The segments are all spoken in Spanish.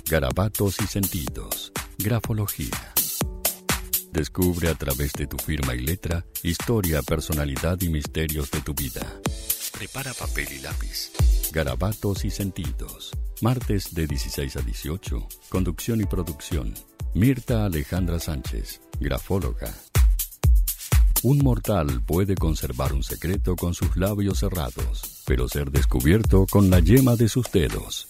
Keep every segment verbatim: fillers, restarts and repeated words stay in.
Garabatos y sentidos. Grafología. Descubre a través de tu firma y letra historia, personalidad y misterios de tu vida. Prepara papel y lápiz. Garabatos y sentidos. Martes de dieciséis a dieciocho. Conducción y producción. Mirta Alejandra Sánchez, grafóloga. Un mortal puede conservar un secreto con sus labios cerrados, pero ser descubierto con la yema de sus dedos.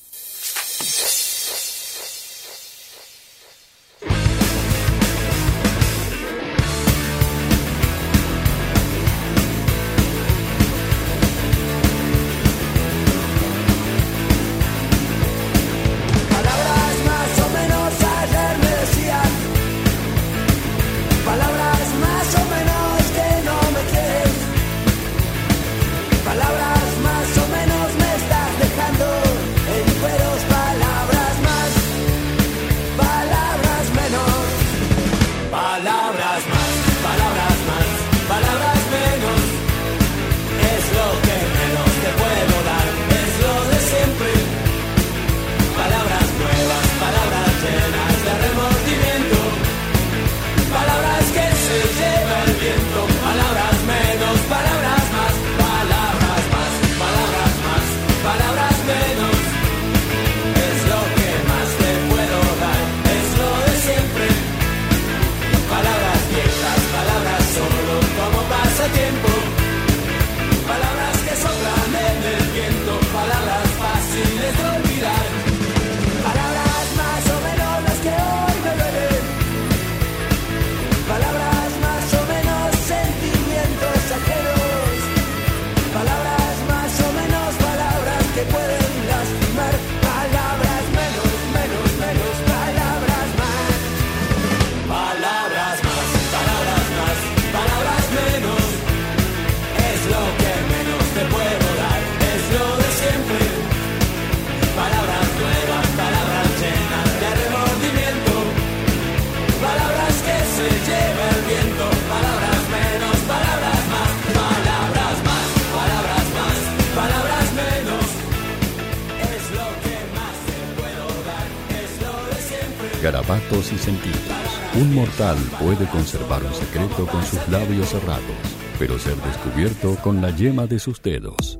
Garabatos y sentidos. Un mortal puede conservar un secreto con sus labios cerrados, pero ser descubierto con la yema de sus dedos.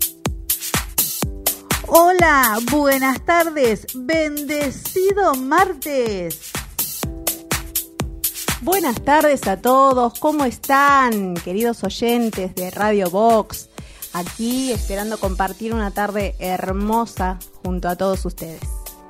Hola, buenas tardes, bendecido martes. Buenas tardes a todos, ¿cómo están, queridos oyentes de Radio Vox? Aquí esperando compartir una tarde hermosa junto a todos ustedes.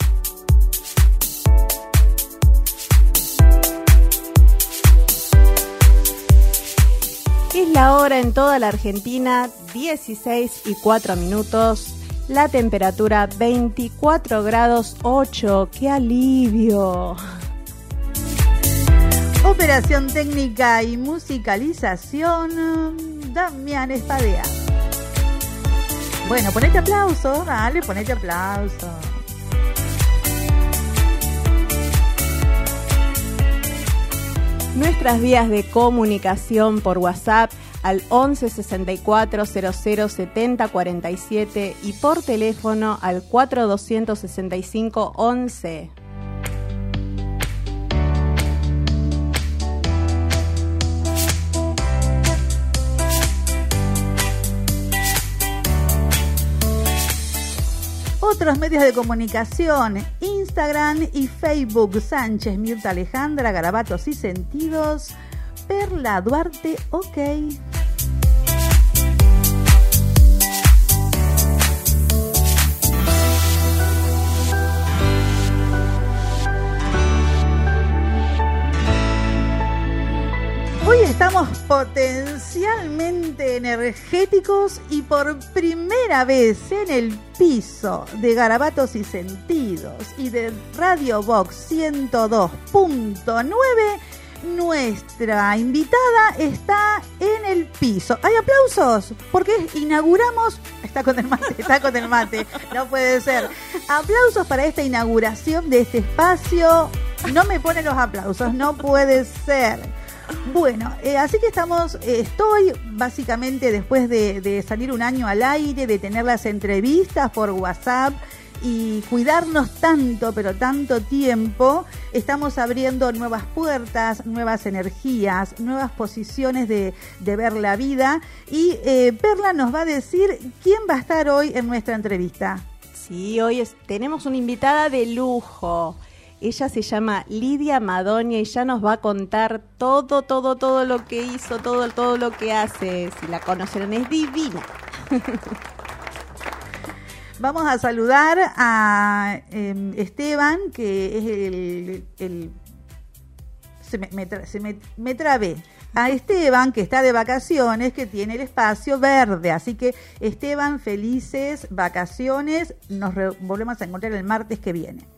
Es la hora en toda la Argentina, dieciséis y cuatro minutos, la temperatura veinticuatro grados ocho, ¡qué alivio! Operación técnica y musicalización, Damián Espadea. Bueno, ponete aplauso, dale, ponete aplauso. Nuestras vías de comunicación por WhatsApp al once sesenta y cuatro cero cero setenta cuarenta y siete y por teléfono al cuatro doscientos sesenta y cinco once. Otros medios de comunicación, Instagram y Facebook, Sánchez Mirta Alejandra, Garabatos y Sentidos, Perla Duarte, ok. Hoy estamos potencialmente energéticos y por primera vez en el piso de Garabatos y Sentidos y de Radio Vox ciento dos punto nueve, nuestra invitada está en el piso. ¿Hay aplausos? Porque inauguramos... Está con el mate, está con el mate, no puede ser. Aplausos para esta inauguración de este espacio. No me ponen los aplausos, no puede ser. Bueno, eh, así que estamos, eh, estoy básicamente después de, de salir un año al aire, de tener las entrevistas por WhatsApp y cuidarnos tanto, pero tanto tiempo, estamos abriendo nuevas puertas, nuevas energías, nuevas posiciones de, de ver la vida. Y eh, Perla nos va a decir quién va a estar hoy en nuestra entrevista. Sí, hoy es, tenemos una invitada de lujo. Ella se llama Lidia Madonia y ya nos va a contar todo, todo, todo lo que hizo, todo, todo lo que hace. Si la conocieron, es divina. Vamos a saludar a eh, Esteban, que es el... el se me, me, tra, se me, me trabé. A Esteban, que está de vacaciones, que tiene el espacio verde. Así que, Esteban, felices vacaciones. Nos re, volvemos a encontrar el martes que viene.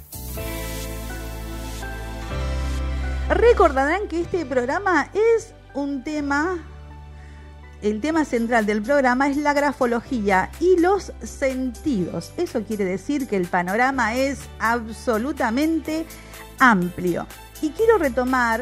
Recordarán que este programa es un tema, el tema central del programa es la grafología y los sentidos. Eso quiere decir que el panorama es absolutamente amplio. Y quiero retomar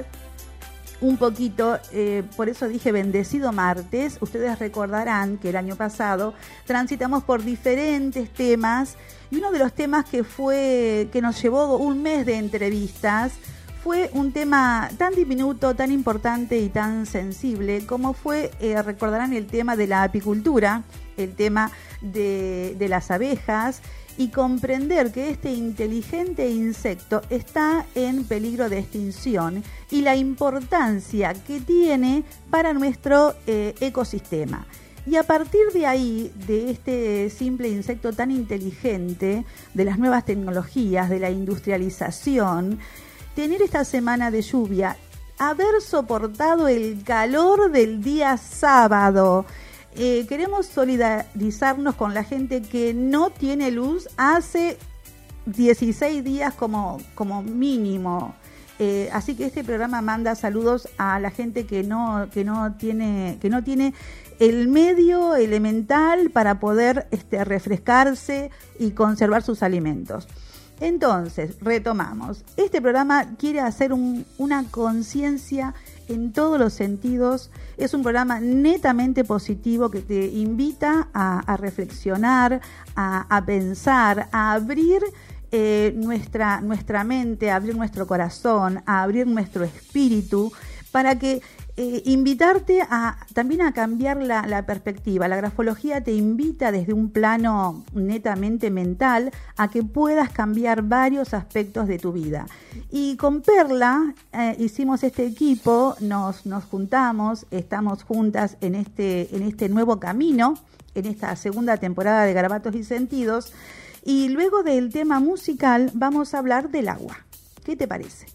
un poquito, eh, por eso dije bendecido martes. Ustedes recordarán que el año pasado transitamos por diferentes temas y uno de los temas que fue, que nos llevó un mes de entrevistas, fue un tema tan diminuto, tan importante y tan sensible como fue, eh, recordarán, el tema de la apicultura, el tema de, de las abejas, y comprender que este inteligente insecto está en peligro de extinción y la importancia que tiene para nuestro eh, ecosistema. Y a partir de ahí, de este simple insecto tan inteligente, de las nuevas tecnologías, de la industrialización, tener esta semana de lluvia, haber soportado el calor del día sábado. Eh, queremos solidarizarnos con la gente que no tiene luz hace dieciséis días como, como mínimo. Eh, así que este programa manda saludos a la gente que no, que no tiene, que no tiene el medio elemental para poder este, refrescarse y conservar sus alimentos. Entonces, retomamos. Este programa quiere hacer un, una conciencia en todos los sentidos. Es un programa netamente positivo que te invita a, a reflexionar, a, a pensar, a abrir eh, nuestra, nuestra mente, a abrir nuestro corazón, a abrir nuestro espíritu, para que Eh, invitarte a también a cambiar la, la perspectiva. La grafología te invita desde un plano netamente mental a que puedas cambiar varios aspectos de tu vida. Y con Perla eh, hicimos este equipo, nos, nos juntamos, estamos juntas en este, en este nuevo camino, en esta segunda temporada de Garabatos y Sentidos, y luego del tema musical vamos a hablar del agua. ¿Qué te parece?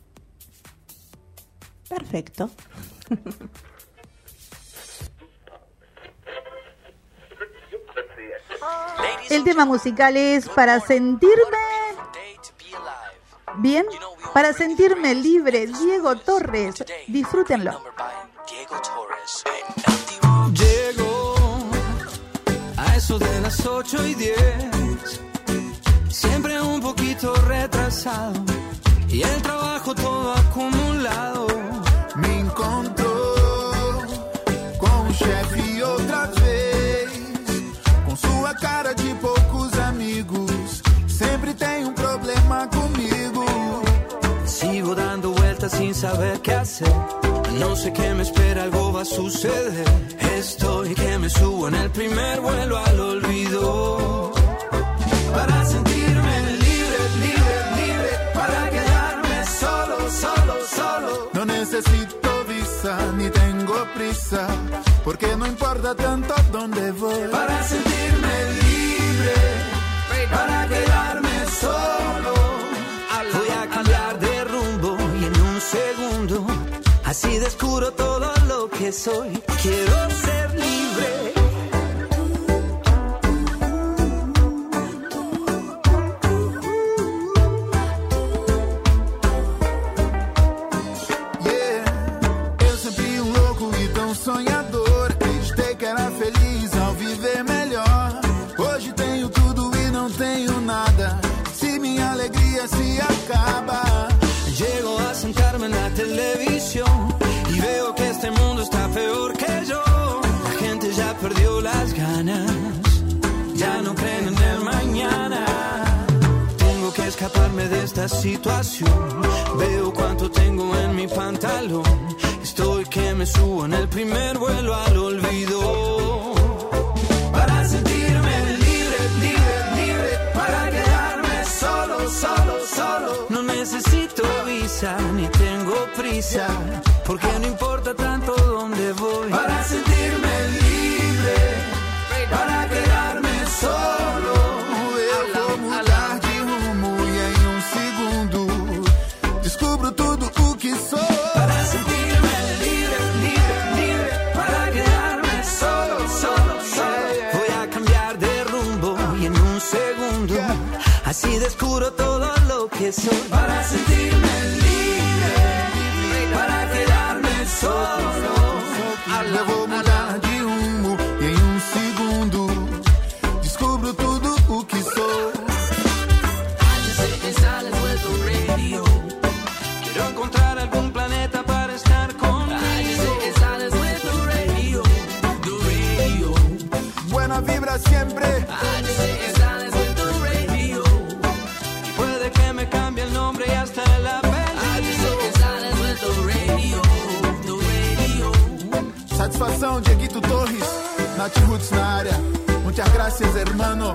Perfecto. El tema musical es Para sentirme bien, para sentirme libre, Diego Torres. Disfrútenlo. Llego a eso de las ocho y diez, siempre un poquito retrasado, y el trabajo todo acumulado. Me encontró com o chefe outra vez, com sua cara de poucos amigos, sempre tem um problema comigo. Sigo dando vueltas sin saber qué hacer, no sé qué me espera, algo va a suceder. Estoy que me subo en el primer vuelo al olvido, para sentirme libre, libre, libre, para quedarme solo, solo, solo. No necesito visa, ni tengo prisa, porque no importa tanto dónde voy. Para sentirme libre, para quedarme solo, voy a cambiar de rumbo y en un segundo así descubro todo lo que soy. Quiero ser libre. Sonhador, acreditei que era feliz ao viver melhor. Hoje tenho tudo e não tenho nada, se minha alegria se acaba. Llego a sentarme en la televisión y veo que este mundo está peor que yo. La gente ya perdió las ganas, ya no creen en el mañana. escaparme de esta situación. Veo cuánto tengo en mi pantalón. Estoy que me subo en el primer vuelo al olvido. Para sentirme libre, libre, libre. Para quedarme solo, solo, solo. No necesito visa ni tengo prisa, porque no importa tanto dónde voy. Para sentirme libre, para quedarme solo. Eu vou mudar de rumo e em um segundo descubro tudo o que sou. Para sentirme libre, libre, libre. Para quedarme solo, solo, solo. Voy a cambiar de rumbo y en un segundo así descubro todo lo que soy. Para sentirme libre, para quedarme solo. Eu vou mudar de rumo e em um segundo descubro tudo o que sou. Quiero encontrar algún planeta para estar conmigo. Buena vibra siempre. Y puede que me cambie el nombre y hasta el apellido. Satisfação, Dieguito Torres, Nath Roots na área. Muchas gracias, hermano.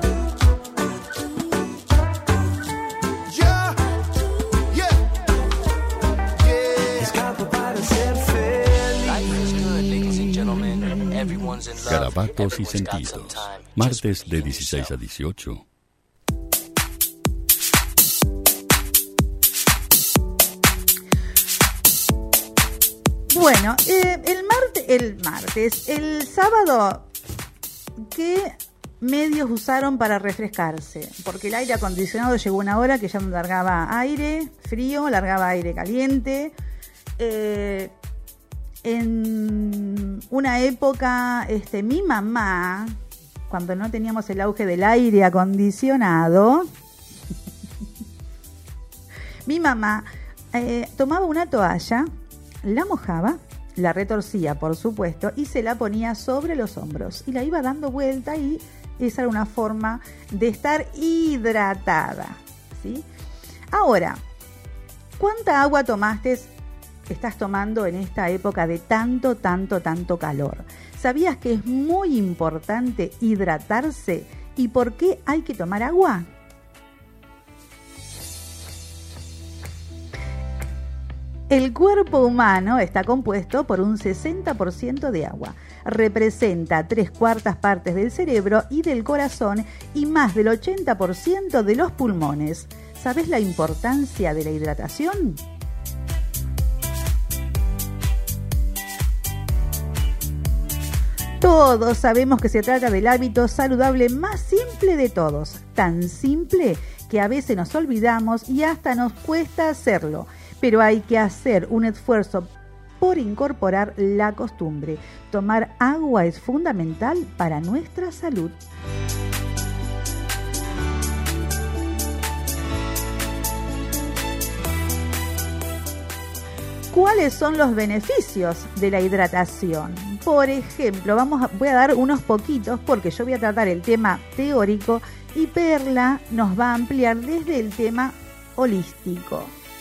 Yeah, yeah, yeah. Escapo para ser feliz. Garabatos y sentidos. Martes de dieciséis a dieciocho. Bueno, eh, el, martes, el martes, el sábado, ¿qué medios usaron para refrescarse? Porque el aire acondicionado llegó una hora que ya no largaba aire frío, largaba aire caliente. Eh, en una época, este, mi mamá, cuando no teníamos el auge del aire acondicionado, mi mamá eh, tomaba una toalla, la mojaba, la retorcía, por supuesto, y se la ponía sobre los hombros y la iba dando vuelta, y esa era una forma de estar hidratada, ¿sí? Ahora, ¿cuánta agua tomaste, estás tomando en esta época de tanto, tanto, tanto calor? ¿Sabías que es muy importante hidratarse? ¿Y por qué hay que tomar agua? El cuerpo humano está compuesto por un sesenta por ciento de agua. Representa tres cuartas partes del cerebro y del corazón y más del ochenta por ciento de los pulmones. ¿Sabes la importancia de la hidratación? Todos sabemos que se trata del hábito saludable más simple de todos. Tan simple que a veces nos olvidamos y hasta nos cuesta hacerlo. Pero hay que hacer un esfuerzo por incorporar la costumbre. Tomar agua es fundamental para nuestra salud. ¿Cuáles son los beneficios de la hidratación? Por ejemplo, vamos a, voy a dar unos poquitos porque yo voy a tratar el tema teórico y Perla nos va a ampliar desde el tema holístico.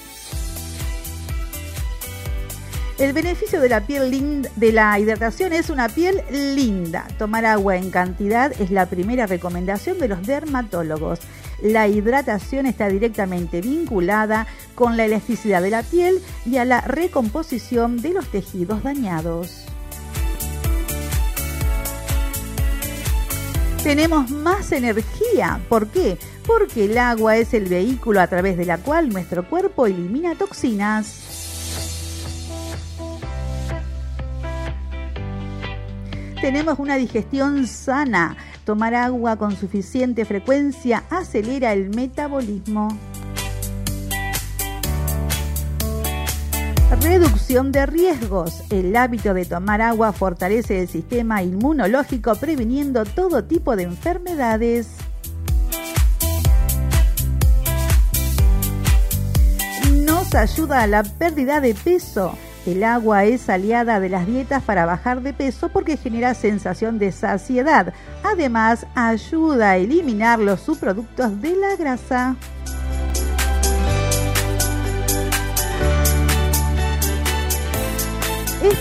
El beneficio de la piel linda, de la hidratación es una piel linda. Tomar agua en cantidad es la primera recomendación de los dermatólogos. La hidratación está directamente vinculada con la elasticidad de la piel y a la recomposición de los tejidos dañados. Tenemos más energía. ¿Por qué? Porque el agua es el vehículo a través de la cual nuestro cuerpo elimina toxinas. Tenemos una digestión sana. Tomar agua con suficiente frecuencia acelera el metabolismo. Reducción de riesgos. El hábito de tomar agua fortalece el sistema inmunológico, previniendo todo tipo de enfermedades. Nos ayuda a la pérdida de peso. El agua es aliada de las dietas para bajar de peso porque genera sensación de saciedad. Además, ayuda a eliminar los subproductos de la grasa.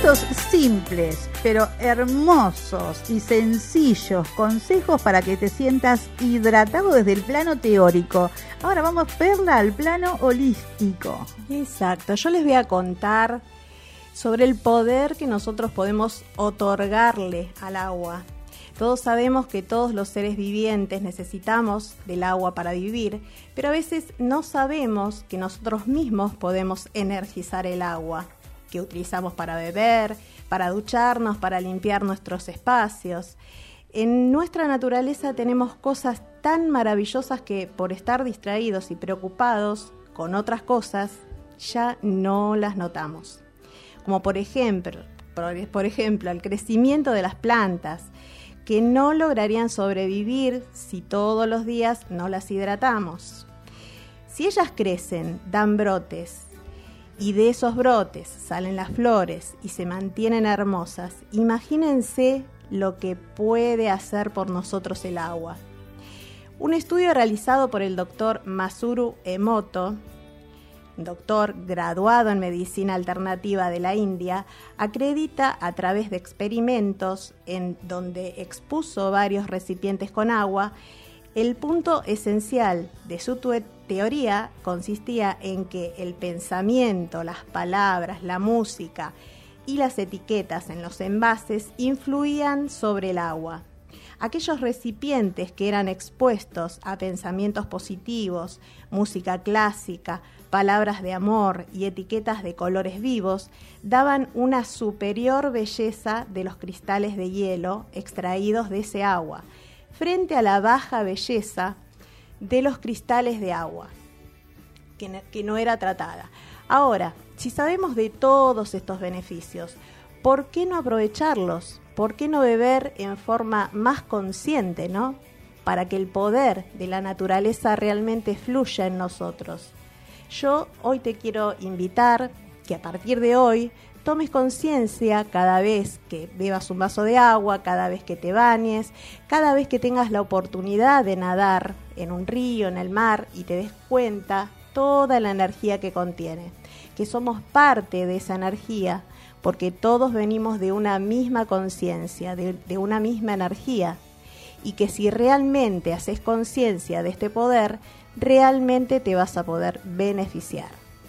estos simples, pero hermosos y sencillos consejos para que te sientas hidratado desde el plano teórico. Ahora vamos, Perla, al plano holístico. Exacto, yo les voy a contar sobre el poder que nosotros podemos otorgarle al agua. Todos sabemos que todos los seres vivientes necesitamos del agua para vivir, pero a veces no sabemos que nosotros mismos podemos energizar el agua, que utilizamos para beber, para ducharnos, para limpiar nuestros espacios. En nuestra naturaleza tenemos cosas tan maravillosas que por estar distraídos y preocupados con otras cosas, ya no las notamos. Como por ejemplo, por, por ejemplo, el crecimiento de las plantas, que no lograrían sobrevivir si todos los días no las hidratamos. Si ellas crecen, dan brotes, y de esos brotes salen las flores y se mantienen hermosas, imagínense lo que puede hacer por nosotros el agua. Un estudio realizado por el doctor Masaru Emoto, doctor graduado en medicina alternativa de la India, acredita a través de experimentos en donde expuso varios recipientes con agua. El punto esencial de su teoría consistía en que el pensamiento, las palabras, la música y las etiquetas en los envases influían sobre el agua. Aquellos recipientes que eran expuestos a pensamientos positivos, música clásica, palabras de amor y etiquetas de colores vivos, daban una superior belleza de los cristales de hielo extraídos de ese agua, frente a la baja belleza de los cristales de agua, que, que no era tratada. Ahora, si sabemos de todos estos beneficios, ¿por qué no aprovecharlos? ¿Por qué no beber en forma más consciente, ¿no? Para que el poder de la naturaleza realmente fluya en nosotros. Yo hoy te quiero invitar que a partir de hoy tomes conciencia cada vez que bebas un vaso de agua, cada vez que te bañes, cada vez que tengas la oportunidad de nadar en un río, en el mar, y te des cuenta toda la energía que contiene, que somos parte de esa energía, porque todos venimos de una misma conciencia, de, de una misma energía, y que si realmente haces conciencia de este poder, realmente te vas a poder beneficiar.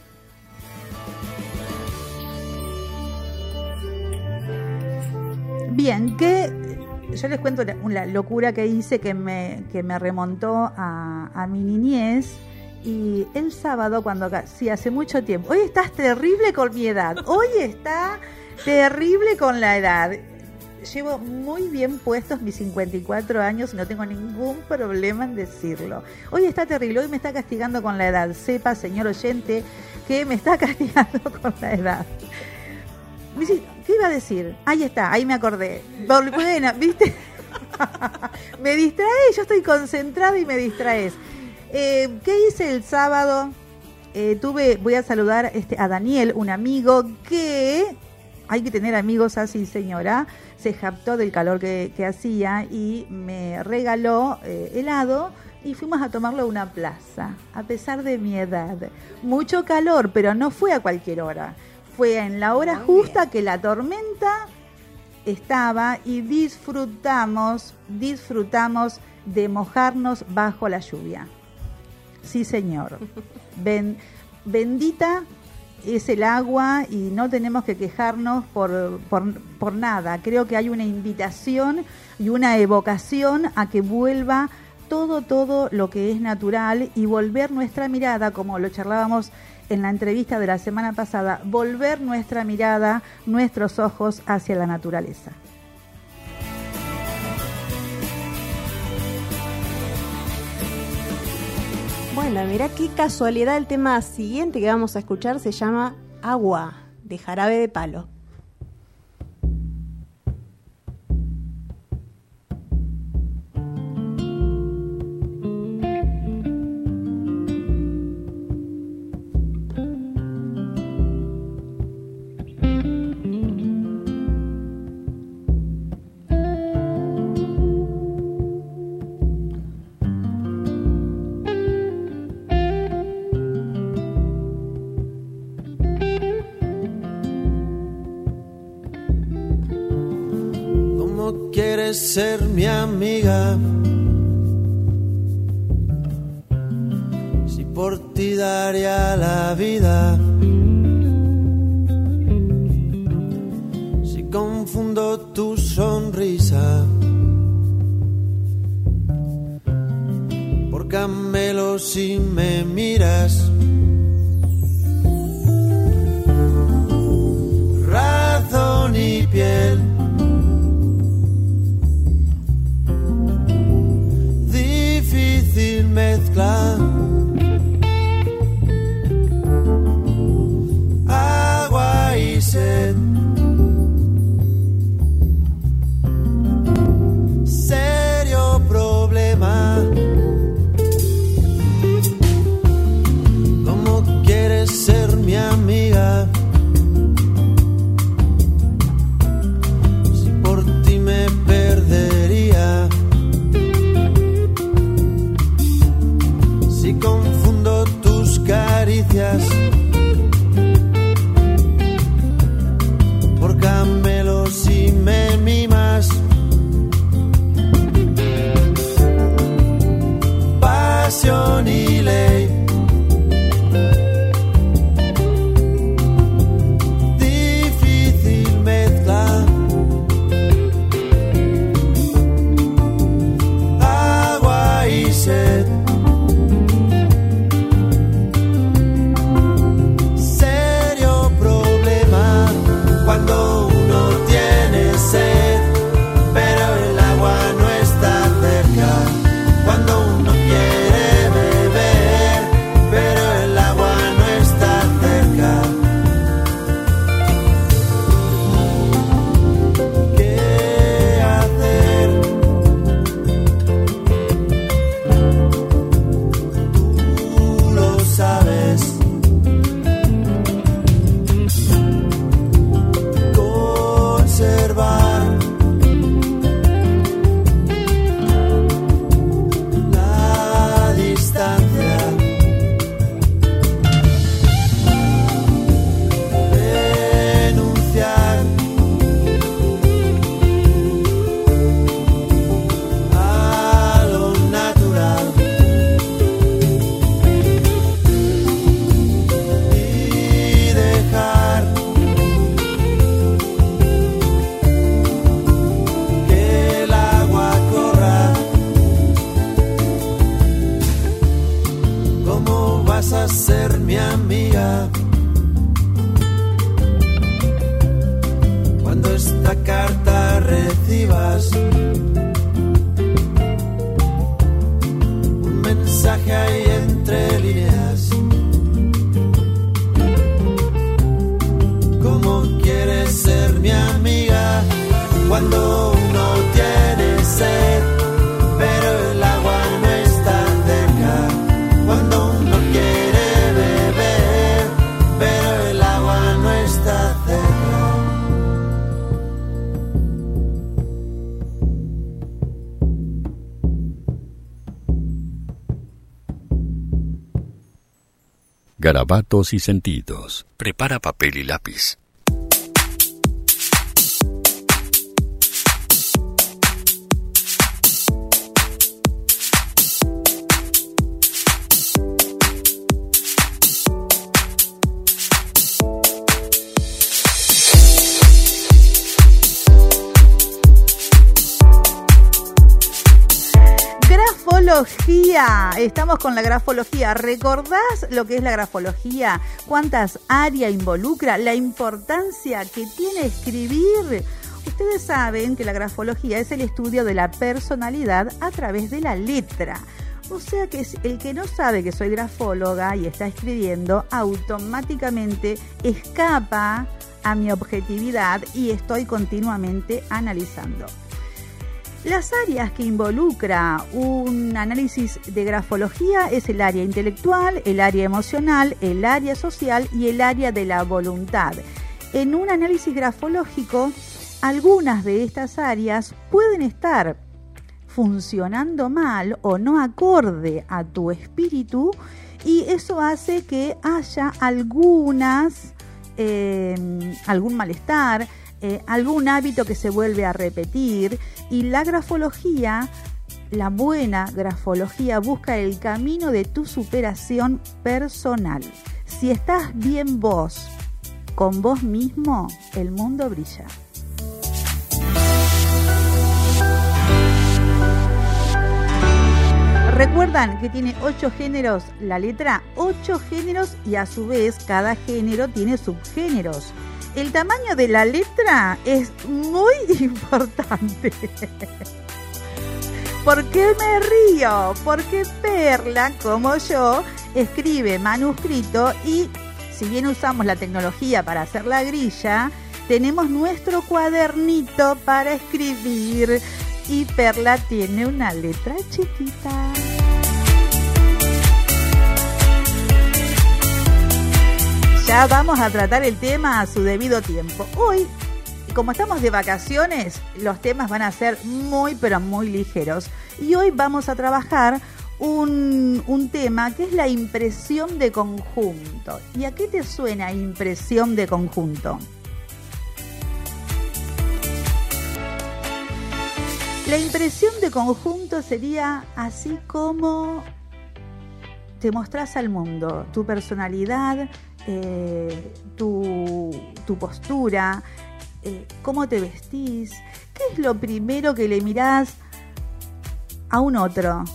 Bien, que yo les cuento la, la locura que hice que me, que me remontó a, a mi niñez. Y el sábado, cuando sí, hace mucho tiempo, hoy estás terrible con mi edad, hoy está terrible con la edad. Llevo muy bien puestos mis cincuenta y cuatro años y no tengo ningún problema en decirlo. Hoy está terrible, hoy me está castigando con la edad. Sepa, señor oyente, que me está castigando con la edad. ¿Qué iba a decir? Ahí está, ahí me acordé. Bueno, ¿viste? Me distraes, yo estoy concentrada y me distraes. Eh, ¿Qué hice el sábado? Eh, tuve, voy a saludar este, a Daniel, un amigo que, hay que tener amigos así, señora, se jactó del calor que, que hacía y me regaló eh, helado y fuimos a tomarlo a una plaza, a pesar de mi edad. Mucho calor, pero no fue a cualquier hora. Fue en la hora Muy justa bien. Que la tormenta estaba y disfrutamos, disfrutamos de mojarnos bajo la lluvia. Sí, señor. Ben, bendita es el agua y no tenemos que quejarnos por, por, por nada. Creo que hay una invitación y una evocación a que vuelva todo, todo lo que es natural y volver nuestra mirada, como lo charlábamos en la entrevista de la semana pasada, volver nuestra mirada, nuestros ojos hacia la naturaleza. Bueno, mirá qué casualidad, el tema siguiente que vamos a escuchar se llama Agua, de Jarabe de Palo. quieres ser mi amiga, si por ti daría la vida, si confundo tu sonrisa por camelo si me miras, razón y piel, difícil mezcla, agua y sed, serio problema. ¿Cómo quieres ser mi amiga? Confundo tus caricias por camelos y me mimas, pasión y ley, difícil mezcla, agua y sed, cuando uno tiene sed, pero el agua no está cerca, cuando uno quiere beber, pero el agua no está cerca. ¿Qué hacer? Tú lo sabes. Conservar la distancia, renunciar a lo natural y dejar a ser mi amiga cuando esta carta recibas un mensaje ahí entre líneas. ¿Cómo quieres ser mi amiga cuando uno tiene sed, pero el agua no está cerca, cuando uno quiere beber, pero el agua no está cerca? Garabatos y sentidos. Prepara papel y lápiz. Grafología, estamos con la grafología. ¿Recordás lo que es la grafología? ¿Cuántas áreas involucra? La importancia que tiene escribir. Ustedes saben que la grafología es el estudio de la personalidad a través de la letra. O sea que el que no sabe que soy grafóloga y está escribiendo, automáticamente escapa a mi objetividad y estoy continuamente analizando. Las áreas que involucra un análisis de grafología es el área intelectual, el área emocional, el área social y el área de la voluntad. En un análisis grafológico, algunas de estas áreas pueden estar funcionando mal o no acorde a tu espíritu, y eso hace que haya algunas, eh, algún malestar, eh, algún hábito que se vuelve a repetir, y la grafología, la buena grafología, busca el camino de tu superación personal. Si estás bien vos, con vos mismo, el mundo brilla. ¿Recuerdan que tiene ocho géneros la letra? Ocho géneros, y a su vez cada género tiene subgéneros. El tamaño de la letra es muy importante. ¿Por qué me río? Porque Perla, como yo, escribe manuscrito, y si bien usamos la tecnología para hacer la grilla, tenemos nuestro cuadernito para escribir, y Perla tiene una letra chiquita. Ya vamos a tratar el tema a su debido tiempo. Hoy, como estamos de vacaciones, los temas van a ser muy, pero muy ligeros. Y hoy vamos a trabajar un, un tema que es la impresión de conjunto. ¿Y a qué te suena impresión de conjunto? La impresión de conjunto sería así como te mostrás al mundo, tu personalidad, eh, tu, tu postura, eh, cómo te vestís. ¿Qué es lo primero que le mirás a un otro?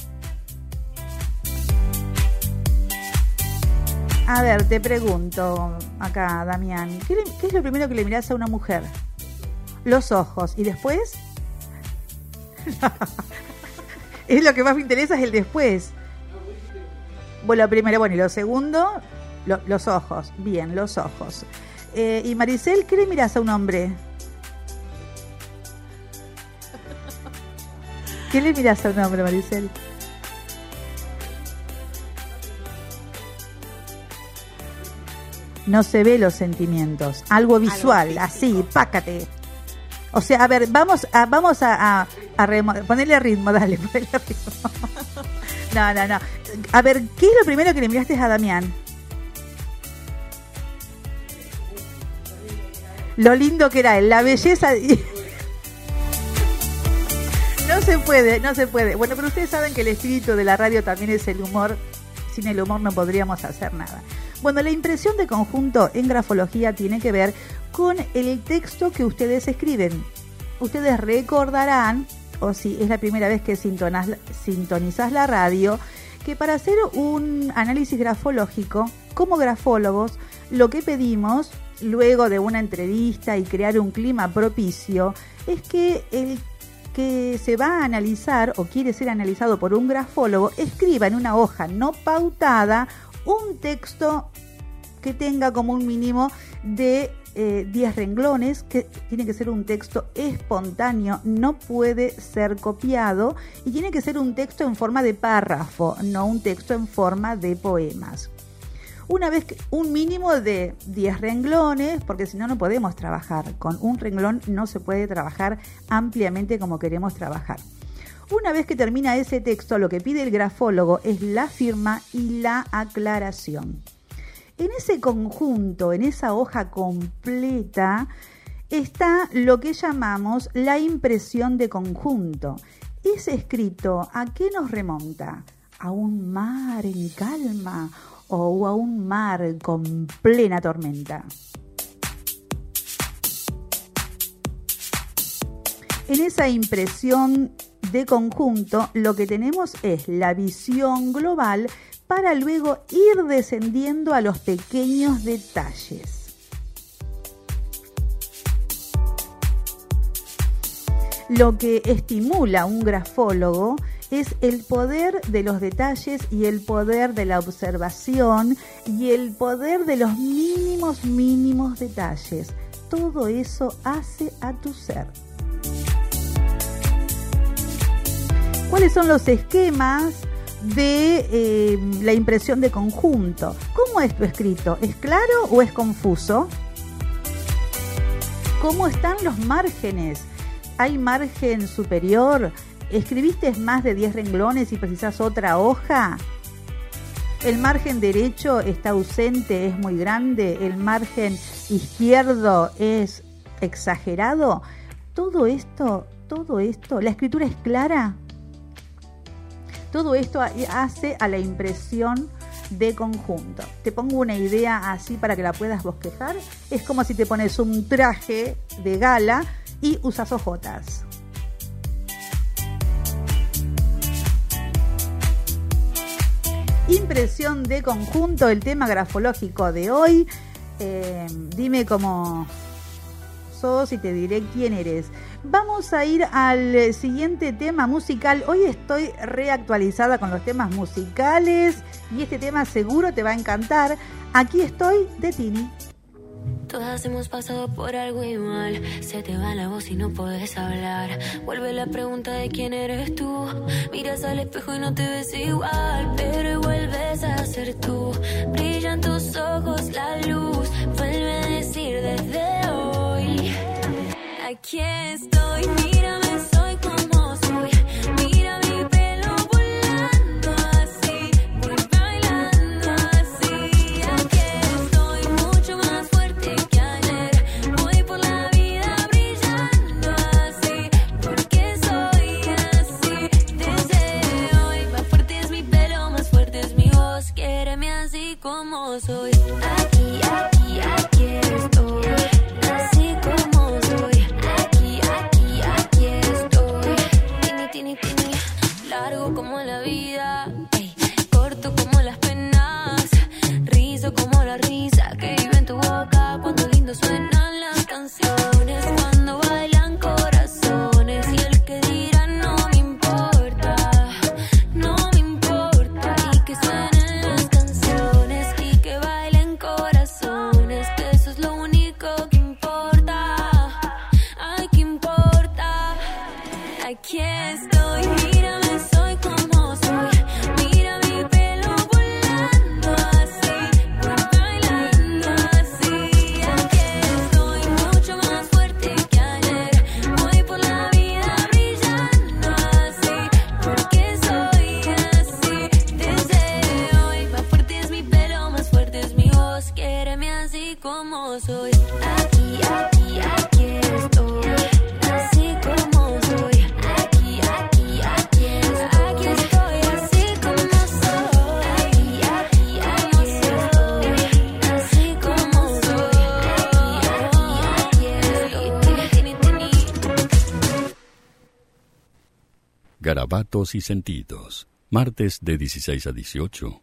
A ver, te pregunto acá, Damián, ¿qué, le, ¿qué es lo primero que le mirás a una mujer? Los ojos. ¿Y después? Es lo que más me interesa, es el después. Bueno, lo primero, bueno, y lo segundo, lo, los ojos. Bien, los ojos. Eh, y Maricel, ¿qué le mirás a un hombre? ¿Qué le mirás a un hombre, Maricel? No se ve los sentimientos. Algo visual, algo así, pácate. O sea, a ver, vamos a vamos a, a, a remo- ponerle ritmo, dale, ponerle ritmo. No, no, no. A ver, ¿qué es lo primero que le miraste a Damián? Lo lindo que era él, la belleza. No se puede, no se puede. Bueno, pero ustedes saben que el espíritu de la radio también es el humor. Sin el humor no podríamos hacer nada. Bueno, la impresión de conjunto en grafología tiene que ver con el texto que ustedes escriben. Ustedes recordarán, o si es la primera vez que sintonaz, sintonizás la radio, que para hacer un análisis grafológico, como grafólogos, lo que pedimos, luego de una entrevista y crear un clima propicio, es que el que se va a analizar o quiere ser analizado por un grafólogo escriba en una hoja no pautada un texto que tenga como un mínimo de eh, diez renglones, que tiene que ser un texto espontáneo, no puede ser copiado, y tiene que ser un texto en forma de párrafo, no un texto en forma de poemas. Una vez que, un mínimo de diez renglones, porque si no, no podemos trabajar. Con un renglón no se puede trabajar ampliamente como queremos trabajar. Una vez que termina ese texto, lo que pide el grafólogo es la firma y la aclaración. En ese conjunto, en esa hoja completa, está lo que llamamos la impresión de conjunto. Ese escrito, ¿a qué nos remonta? ¿A un mar en calma o a un mar con plena tormenta? En esa impresión de conjunto, lo que tenemos es la visión global para luego ir descendiendo a los pequeños detalles. Lo que estimula un grafólogo es el poder de los detalles y el poder de la observación y el poder de los mínimos, mínimos detalles. Todo eso hace a tu ser. ¿Cuáles son los esquemas de eh, la impresión de conjunto? ¿Cómo es tu escrito? ¿Es claro o es confuso? ¿Cómo están los márgenes? ¿Hay margen superior? ¿Escribiste más de diez renglones y precisas otra hoja? ¿El margen derecho está ausente, es muy grande? ¿El margen izquierdo es exagerado, todo esto, todo esto, la escritura es clara. Todo esto hace a la impresión de conjunto. Te pongo una idea así para que la puedas bosquejar. Es como si te pones un traje de gala y usas ojotas. Impresión de conjunto, el tema grafológico de hoy. Eh, dime cómo sos y te diré quién eres. Vamos a ir al siguiente tema musical. Hoy estoy reactualizada con los temas musicales y este tema seguro te va a encantar. Aquí estoy, de Tini. Todas hemos pasado por algo igual. Se te va la voz y no puedes hablar. Vuelve la pregunta de quién eres tú. Miras al espejo y no te ves igual, pero vuelves a ser tú. Brillan tus ojos, la luz. Vuelve a decir desde hoy: aquí estoy, mírame, soy como soy. Mira mi pelo volando así, voy bailando así. Aquí estoy, mucho más fuerte que ayer. Voy por la vida brillando así, porque soy así desde hoy. Más fuerte es mi pelo, más fuerte es mi voz. Quiéreme así como soy. Aquí, aquí, aquí estoy, así como soy. Largo como la vida, ey, corto como las penas, rizo como la risa que vive en tu boca cuando lindo suenan las canciones, cuando bailan corazones y el que dirá no me importa, no me importa, y que suenen las canciones y que bailen corazones, que eso es lo único que importa, ay, que importa. Aquí estoy, mírame. Como soy, aquí, aquí, aquí estoy, así como soy, aquí, aquí, aquí estoy, aquí estoy, así como soy, aquí, aquí, aquí estoy, así como soy, aquí, aquí, aquí estoy. Garabatos y sentidos, martes de dieciséis a dieciocho.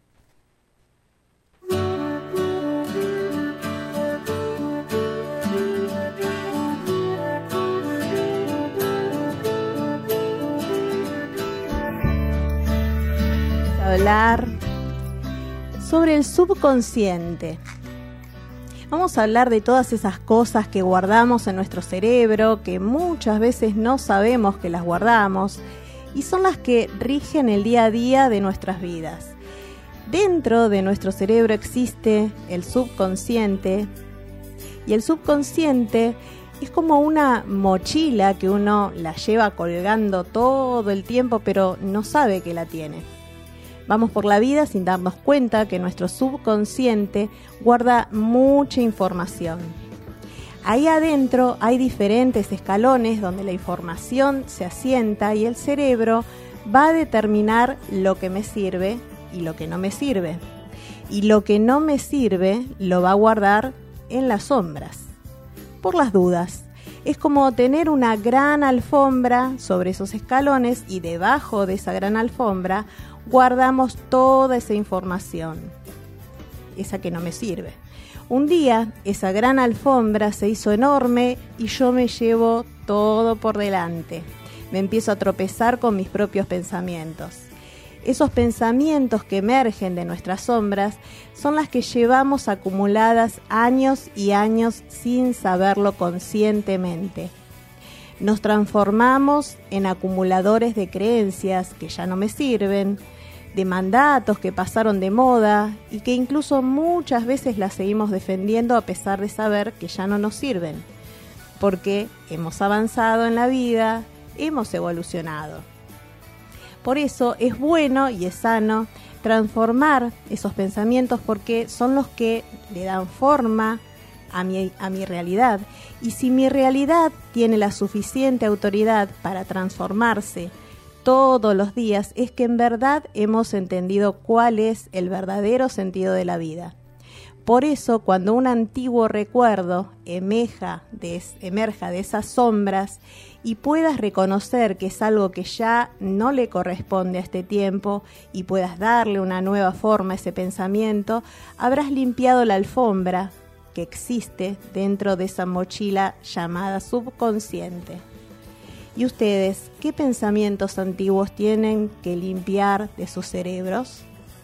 Hablar sobre el subconsciente. Vamos a hablar de todas esas cosas que guardamos en nuestro cerebro, que muchas veces no sabemos que las guardamos, y son las que rigen el día a día de nuestras vidas. Dentro de nuestro cerebro existe el subconsciente, y el subconsciente es como una mochila que uno la lleva colgando todo el tiempo, pero no sabe que la tiene. Vamos por la vida sin darnos cuenta que nuestro subconsciente guarda mucha información. Ahí adentro hay diferentes escalones donde la información se asienta y el cerebro va a determinar lo que me sirve y lo que no me sirve. Y lo que no me sirve lo va a guardar en las sombras, por las dudas. Es como tener una gran alfombra sobre esos escalones y debajo de esa gran alfombra guardamos toda esa información, esa que no me sirve. Un día esa gran alfombra se hizo enorme y yo me llevo todo por delante. Me empiezo a tropezar con mis propios pensamientos. Esos pensamientos que emergen de nuestras sombras son las que llevamos acumuladas años y años sin saberlo conscientemente. Nos transformamos en acumuladores de creencias que ya no me sirven, de mandatos que pasaron de moda y que incluso muchas veces las seguimos defendiendo a pesar de saber que ya no nos sirven, porque hemos avanzado en la vida, hemos evolucionado. Por eso es bueno y es sano transformar esos pensamientos porque son los que le dan forma, a mi, a mi realidad. Y si mi realidad tiene la suficiente autoridad para transformarse todos los días, es que en verdad hemos entendido cuál es el verdadero sentido de la vida. Por eso, cuando un antiguo recuerdo emerja de, emerja de esas sombras y puedas reconocer que es algo que ya no le corresponde a este tiempo y puedas darle una nueva forma a ese pensamiento, habrás limpiado la alfombra que existe dentro de esa mochila llamada subconsciente. ¿Y ustedes qué pensamientos antiguos tienen que limpiar de sus cerebros?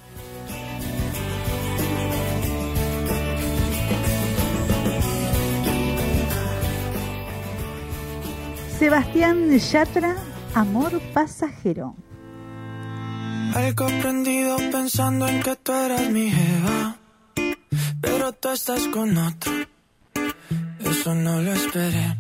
Sebastián Yatra, Amor Pasajero. Algo prendido pensando en que tú eras mi jeva, pero tú estás con otro, eso no lo esperé.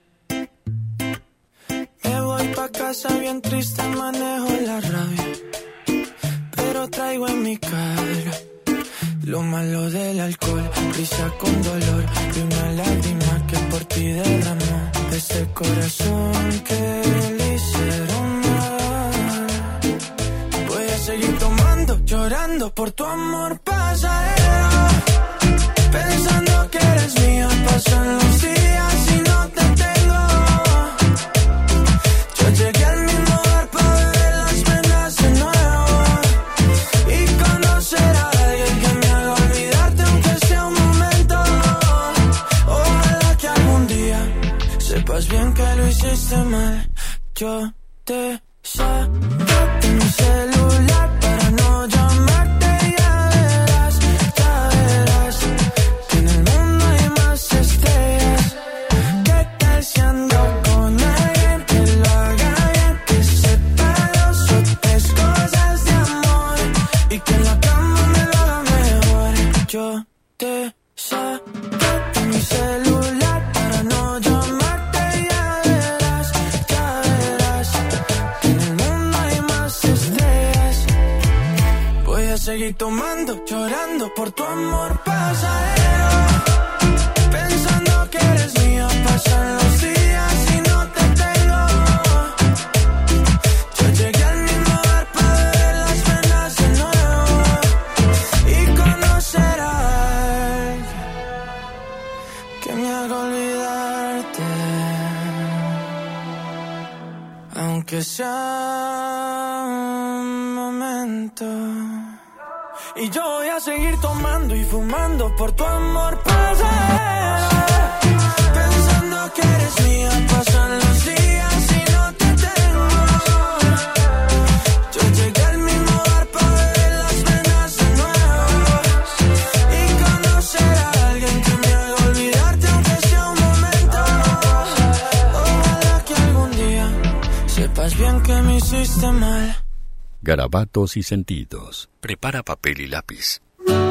Me voy pa' casa bien triste, manejo la rabia, pero traigo en mi cara lo malo del alcohol, risa con dolor y una lágrima que por ti derramó este corazón que le hicieron mal. Voy a seguir tomando, llorando por tu amor pasajero, pensando que eres mía. Pasan los días y no te tengo. Yo llegué al mismo lugar para beber las penas de nuevo y conocer a alguien que me haga olvidarte aunque sea un momento. Ojalá que algún día sepas bien que lo hiciste mal. Yo te saqué de mi celular para no llamarte. Ya verás, ya verás que en el mundo hay más estrellas. ¿Qué tal si ando con alguien que lo haga bien? Que sepa dos o tres cosas de amor y que en la cama me lo haga mejor. Yo te saqué de mi celular para no llamarte. Ya verás, ya verás que en el mundo hay más estrellas. Voy a seguir tomando, llorando por tu amor pasajero, pensando que eres mía. Pasan los días y no te tengo. Yo llegué al mismo lugar para beber las penas de nuevo y conocer a alguien que me haga olvidarte, aunque sea un momento. Y yo voy a seguir tomando y fumando por tu amor pasajero, pensando que eres mía. Pasan los días y no te tengo. Yo llegué al mismo lugar para beber las penas de nuevo y conocer a alguien que me haga olvidarte aunque sea un momento. Ojalá que algún día sepas bien que me hiciste mal. Garabatos y sentidos. Prepara papel y lápiz.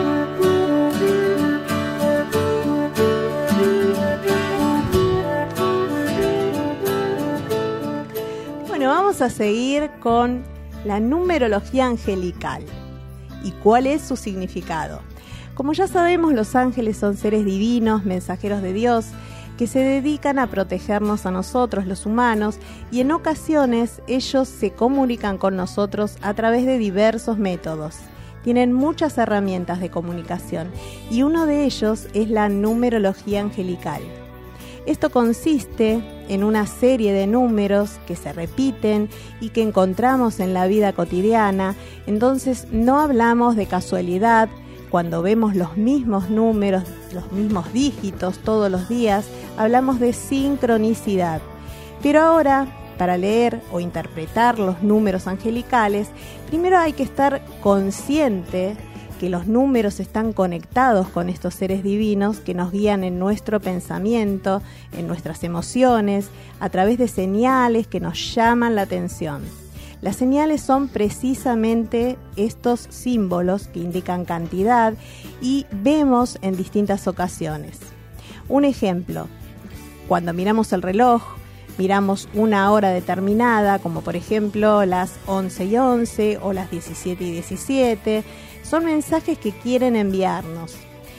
Bueno, vamos a seguir con la numerología angelical y cuál es su significado. Como ya sabemos, los ángeles son seres divinos, mensajeros de Dios, que se dedican a protegernos a nosotros, los humanos, y en ocasiones ellos se comunican con nosotros a través de diversos métodos. Tienen muchas herramientas de comunicación y uno de ellos es la numerología angelical. Esto consiste en una serie de números que se repiten y que encontramos en la vida cotidiana. Entonces no hablamos de casualidad cuando vemos los mismos números, los mismos dígitos todos los días, hablamos de sincronicidad. Pero ahora, para leer o interpretar los números angelicales, primero hay que estar consciente que los números están conectados con estos seres divinos que nos guían en nuestro pensamiento, en nuestras emociones, a través de señales que nos llaman la atención. Las señales son precisamente estos símbolos que indican cantidad y vemos en distintas ocasiones. Un ejemplo, cuando miramos el reloj, miramos una hora determinada, como por ejemplo las once y once o las diecisiete y diecisiete, son mensajes que quieren enviarnos.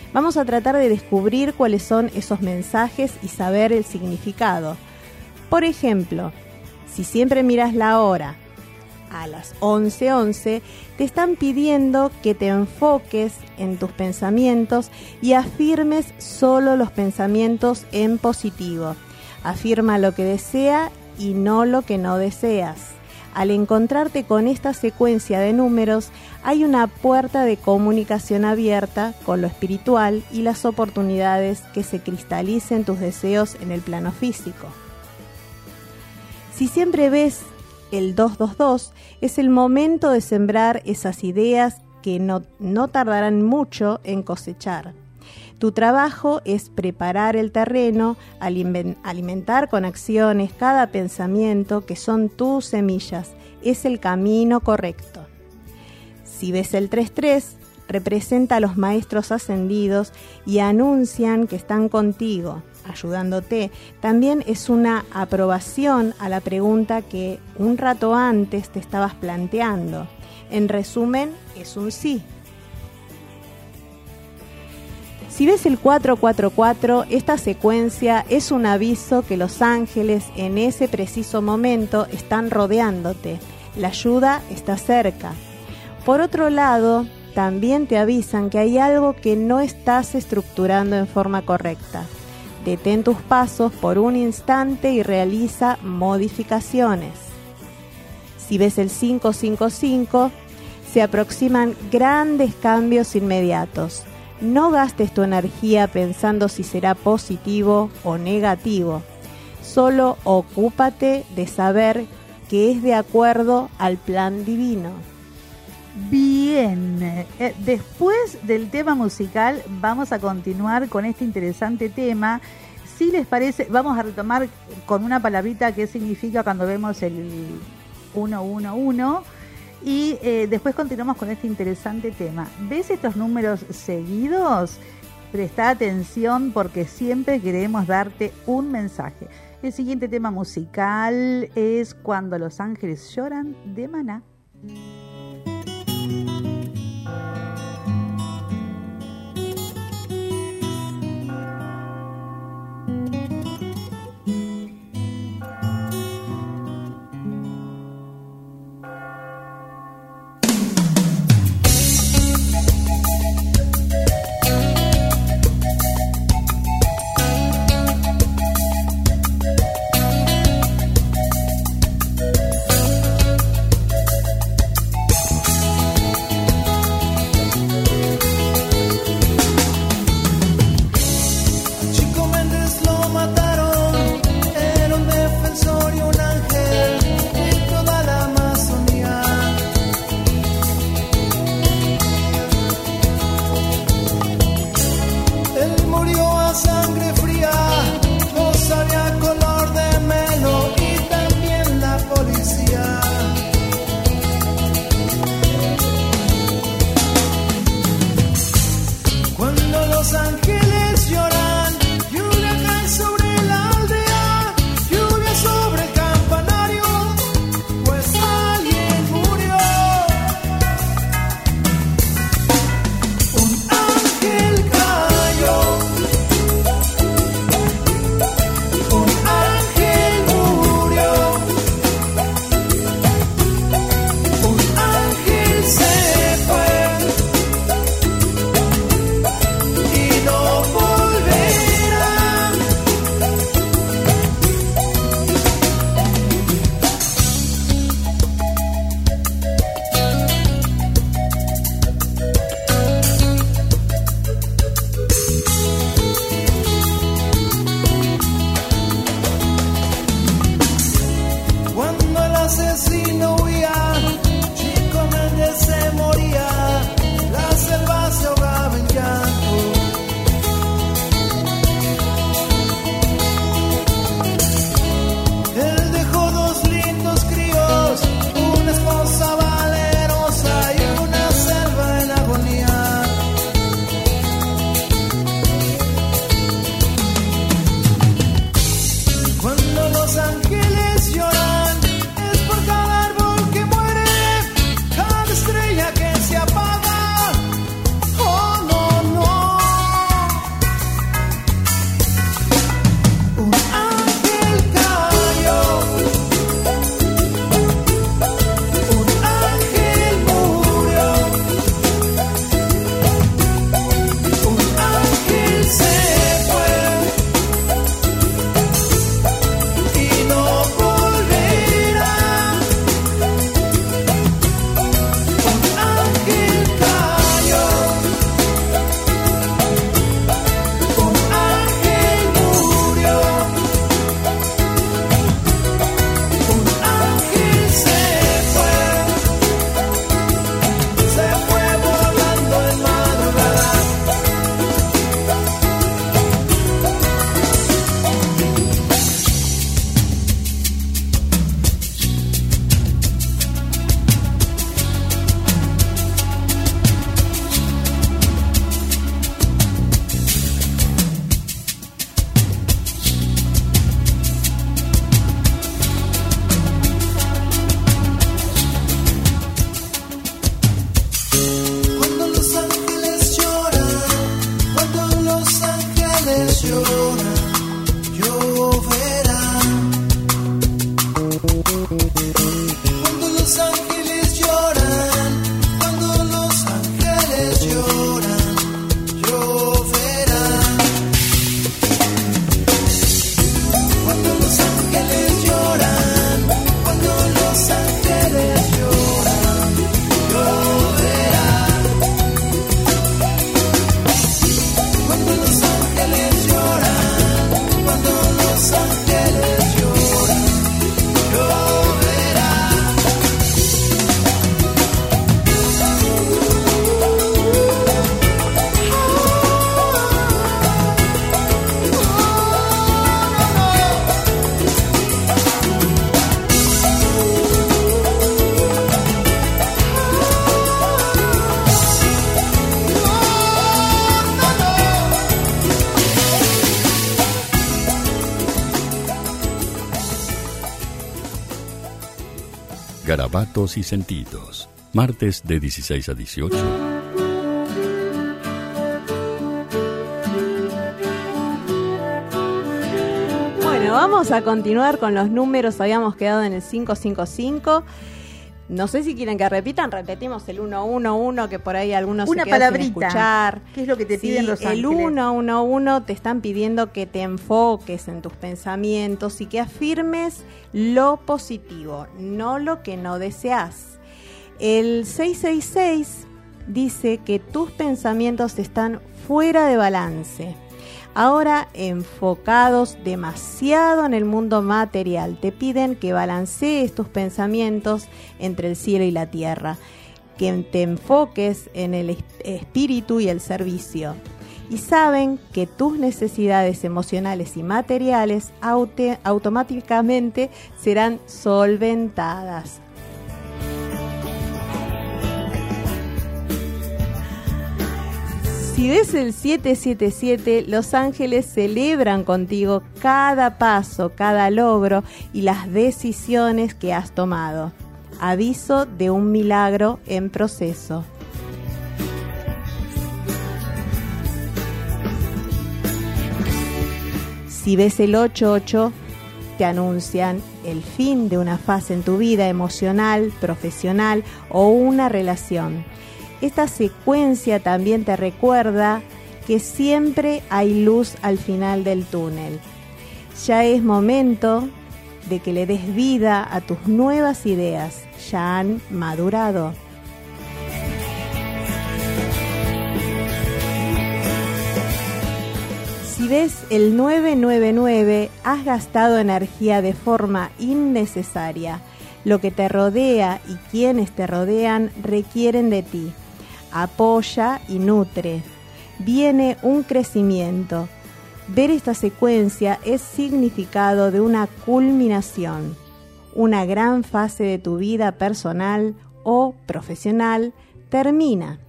Vamos a tratar de descubrir cuáles son esos mensajes y saber el significado. Por ejemplo, si siempre miras la hora a las once once, te están pidiendo que te enfoques en tus pensamientos y afirmes solo los pensamientos en positivo. Afirma lo que desea y no lo que no deseas. Al encontrarte con esta secuencia de números, hay una puerta de comunicación abierta con lo espiritual y las oportunidades que se cristalicen tus deseos en el plano físico. Si siempre ves el dos dos dos, es el momento de sembrar esas ideas que no, no tardarán mucho en cosechar. Tu trabajo es preparar el terreno, alimentar con acciones cada pensamiento que son tus semillas. Es el camino correcto. Si ves el tres tres, representa a los maestros ascendidos y anuncian que están contigo, ayudándote. También es una aprobación a la pregunta que un rato antes te estabas planteando. En resumen, es un sí. Si ves el cuatro cuatro cuatro, esta secuencia es un aviso que los ángeles en ese preciso momento están rodeándote. La ayuda está cerca. Por otro lado, también te avisan que hay algo que no estás estructurando en forma correcta. Detén tus pasos por un instante y realiza modificaciones. Si ves el cinco cinco cinco, se aproximan grandes cambios inmediatos. No gastes tu energía pensando si será positivo o negativo. Solo ocúpate de saber que es de acuerdo al plan divino. Bien, eh, después del tema musical vamos a continuar con este interesante tema. Si les parece, vamos a retomar con una palabrita que significa cuando vemos el uno uno uno y eh, después continuamos con este interesante tema. ¿Ves estos números seguidos? Presta atención porque siempre queremos darte un mensaje. El siguiente tema musical es Cuando los ángeles lloran, de Maná. Y no Garabatos y Sentidos, martes de dieciséis a dieciocho. Bueno, vamos a continuar con los números. Habíamos quedado en el cinco cinco cinco. No sé si quieren que repitan, repetimos el uno uno uno, que por ahí algunos Una se quedan sin palabrita. escuchar. ¿Qué es lo que te Sí, piden los el ángeles? uno uno uno te están pidiendo que te enfoques en tus pensamientos y que afirmes lo positivo, no lo que no deseas. El seis seis seis dice que tus pensamientos están fuera de balance. Ahora enfocados demasiado en el mundo material, te piden que balancees tus pensamientos entre el cielo y la tierra, que te enfoques en el espíritu y el servicio. Y saben que tus necesidades emocionales y materiales aute- automáticamente serán solventadas. Si ves el siete siete siete, los ángeles celebran contigo cada paso, cada logro y las decisiones que has tomado. Aviso de un milagro en proceso. Si ves el ocho ocho, te anuncian el fin de una fase en tu vida emocional, profesional o una relación. Esta secuencia también te recuerda que siempre hay luz al final del túnel. Ya es momento de que le des vida a tus nuevas ideas. Ya han madurado. Si ves el nueve nueve nueve, has gastado energía de forma innecesaria. Lo que te rodea y quienes te rodean requieren de ti. Apoya y nutre. Viene un crecimiento. Ver esta secuencia es significado de una culminación. Una gran fase de tu vida personal o profesional termina.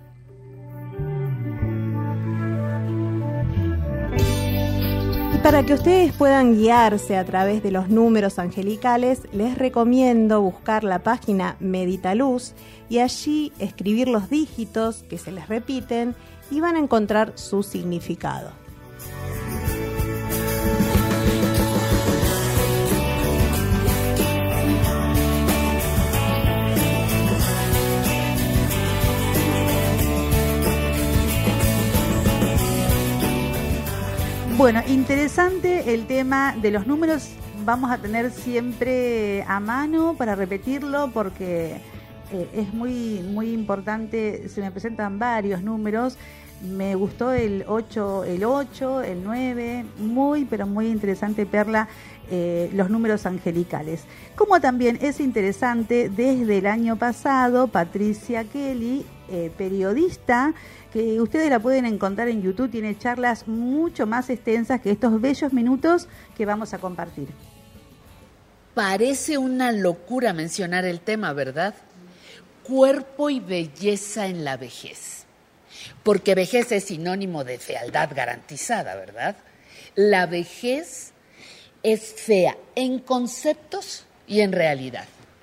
Y para que ustedes puedan guiarse a través de los números angelicales, les recomiendo buscar la página Meditaluz y allí escribir los dígitos que se les repiten y van a encontrar su significado. Bueno, interesante el tema de los números. Vamos a tener siempre a mano para repetirlo porque eh, es muy, muy importante. Se me presentan varios números. Me gustó el ocho, el ocho, el nueve. Muy, pero muy interesante, Perla, eh, los números angelicales. Como también es interesante, desde el año pasado, Patricia Kelly, eh, periodista, que ustedes la pueden encontrar en YouTube, tiene charlas mucho más extensas que estos bellos minutos que vamos a compartir. Parece una locura mencionar el tema, ¿verdad? Cuerpo y belleza en la vejez. Porque vejez es sinónimo de fealdad garantizada, ¿verdad? La vejez es fea en conceptos y en realidad.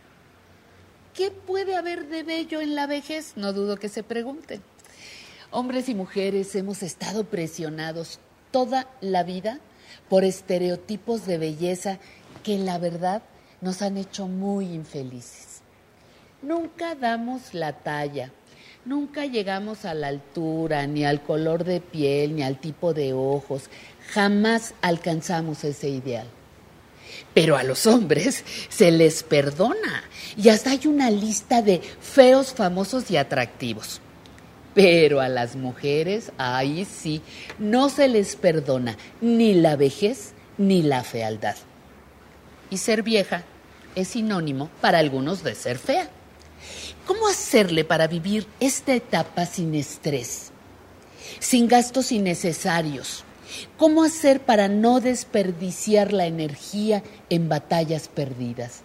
¿Qué puede haber de bello en la vejez? No dudo que se pregunten. Hombres y mujeres hemos estado presionados toda la vida por estereotipos de belleza que la verdad nos han hecho muy infelices. Nunca damos la talla, nunca llegamos a la altura, ni al color de piel, ni al tipo de ojos. Jamás alcanzamos ese ideal. Pero a los hombres se les perdona y hasta hay una lista de feos, famosos y atractivos. Pero a las mujeres, ahí sí, no se les perdona ni la vejez ni la fealdad. Y ser vieja es sinónimo para algunos de ser fea. ¿Cómo hacerle para vivir esta etapa sin estrés, sin gastos innecesarios? ¿Cómo hacer para no desperdiciar la energía en batallas perdidas?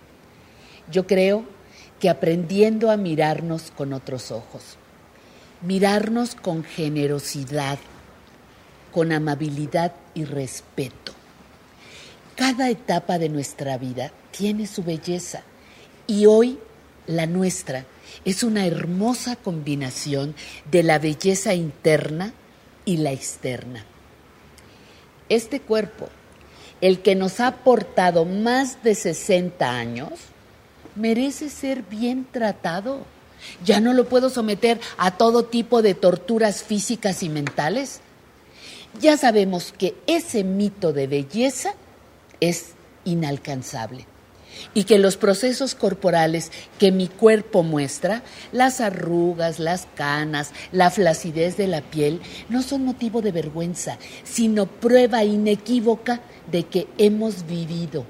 Yo creo que aprendiendo a mirarnos con otros ojos, mirarnos con generosidad, con amabilidad y respeto. Cada etapa de nuestra vida tiene su belleza Y hoy la nuestra es una hermosa combinación de la belleza interna y la externa. Este cuerpo, el que nos ha aportado más de sesenta años, merece ser bien tratado. Ya no lo puedo someter a todo tipo de torturas físicas y mentales. Ya sabemos que ese mito de belleza es inalcanzable y que los procesos corporales que mi cuerpo muestra, las arrugas, las canas, la flacidez de la piel, no son motivo de vergüenza, sino prueba inequívoca de que hemos vivido.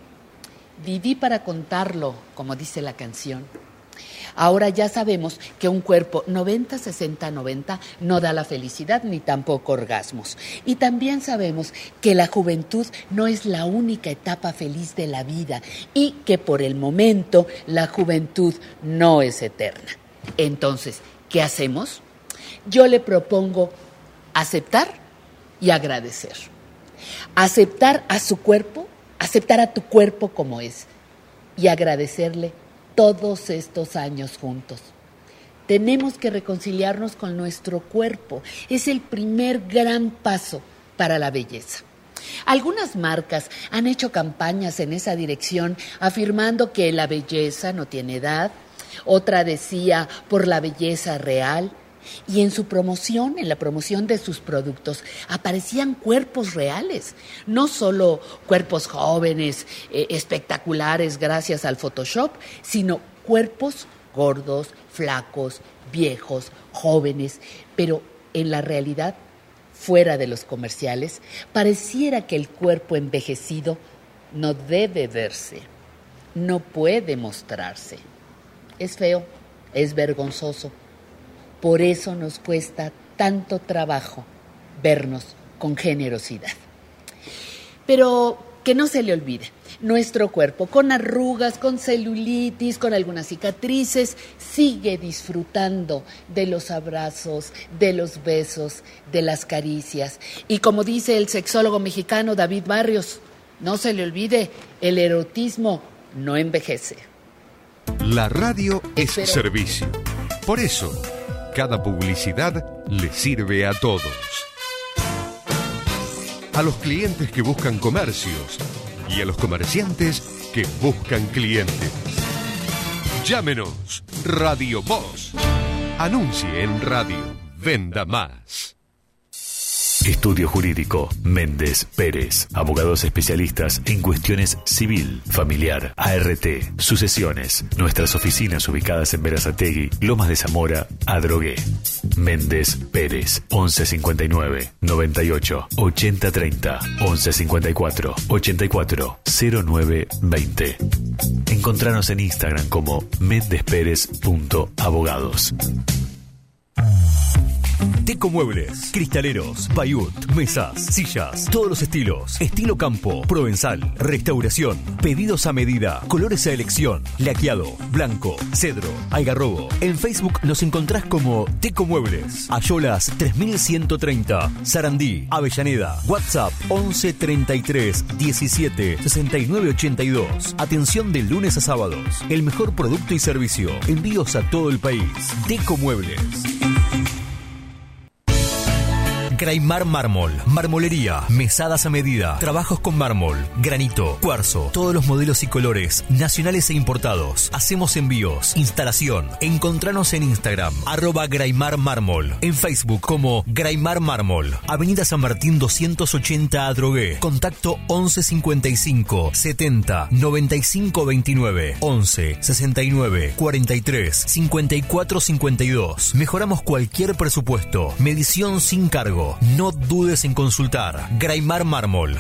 Viví para contarlo, como dice la canción. Ahora ya sabemos que un cuerpo noventa, sesenta, noventa no da la felicidad ni tampoco orgasmos. Y también sabemos que la juventud no es la única etapa feliz de la vida y que por el momento la juventud no es eterna. Entonces, ¿qué hacemos? Yo le propongo aceptar y agradecer. Aceptar a su cuerpo, aceptar a tu cuerpo como es y agradecerle todos estos años juntos. Tenemos que reconciliarnos con nuestro cuerpo. Es el primer gran paso para la belleza. Algunas marcas han hecho campañas en esa dirección, afirmando que la belleza no tiene edad. Otra decía por la belleza real. Y en su promoción, en la promoción de sus productos, aparecían cuerpos reales, no solo cuerpos jóvenes, eh, espectaculares gracias al Photoshop, sino cuerpos gordos, flacos, viejos, jóvenes, pero en la realidad, fuera de los comerciales, pareciera que el cuerpo envejecido no debe verse, no puede mostrarse. Es feo, es vergonzoso. Por eso nos cuesta tanto trabajo vernos con generosidad. Pero que no se le olvide, nuestro cuerpo, con arrugas, con celulitis, con algunas cicatrices, sigue disfrutando de los abrazos, de los besos, de las caricias. Y como dice el sexólogo mexicano David Barrios, no se le olvide, el erotismo no envejece. La radio es Espero. servicio. Por eso, cada publicidad le sirve a todos. A los clientes que buscan comercios y a los comerciantes que buscan clientes. Llámenos Radio Voz. Anuncie en radio. Venda más. Estudio Jurídico Méndez Pérez. Abogados especialistas en cuestiones civil, familiar, A R T, sucesiones. Nuestras oficinas ubicadas en Berazategui, Lomas de Zamora, Adrogué. Méndez Pérez. once cincuenta y nueve, noventa y ocho, ochenta treinta. once cincuenta y cuatro, ochenta y cuatro, cero nueve veinte. Encontranos en Instagram como méndezpérez punto abogados. Teco Muebles, cristaleros, payut, mesas, sillas, todos los estilos, estilo campo, provenzal, restauración, pedidos a medida, colores a elección, laqueado, blanco, cedro, algarrobo. En Facebook nos encontrás como Teco Muebles, Ayolas tres mil ciento treinta, Sarandí, Avellaneda, WhatsApp once treinta y tres diecisiete sesenta y nueve ochenta y dos. Atención de lunes a sábados, el mejor producto y servicio, envíos a todo el país. Teco Muebles. Graimar Mármol, marmolería, mesadas a medida, trabajos con mármol, granito, cuarzo, todos los modelos y colores, nacionales e importados. Hacemos envíos, instalación. Encontranos en Instagram, arroba Graimar Mármol, en Facebook como Graimar Mármol, Avenida San Martín doscientos ochenta Adrogué. Contacto once cincuenta y cinco, setenta, noventa y cinco veintinueve, once sesenta y nueve, cuarenta y tres, cincuenta y cuatro cincuenta y dos. Mejoramos cualquier presupuesto, medición sin cargo. No dudes en consultar. Graimar Mármol.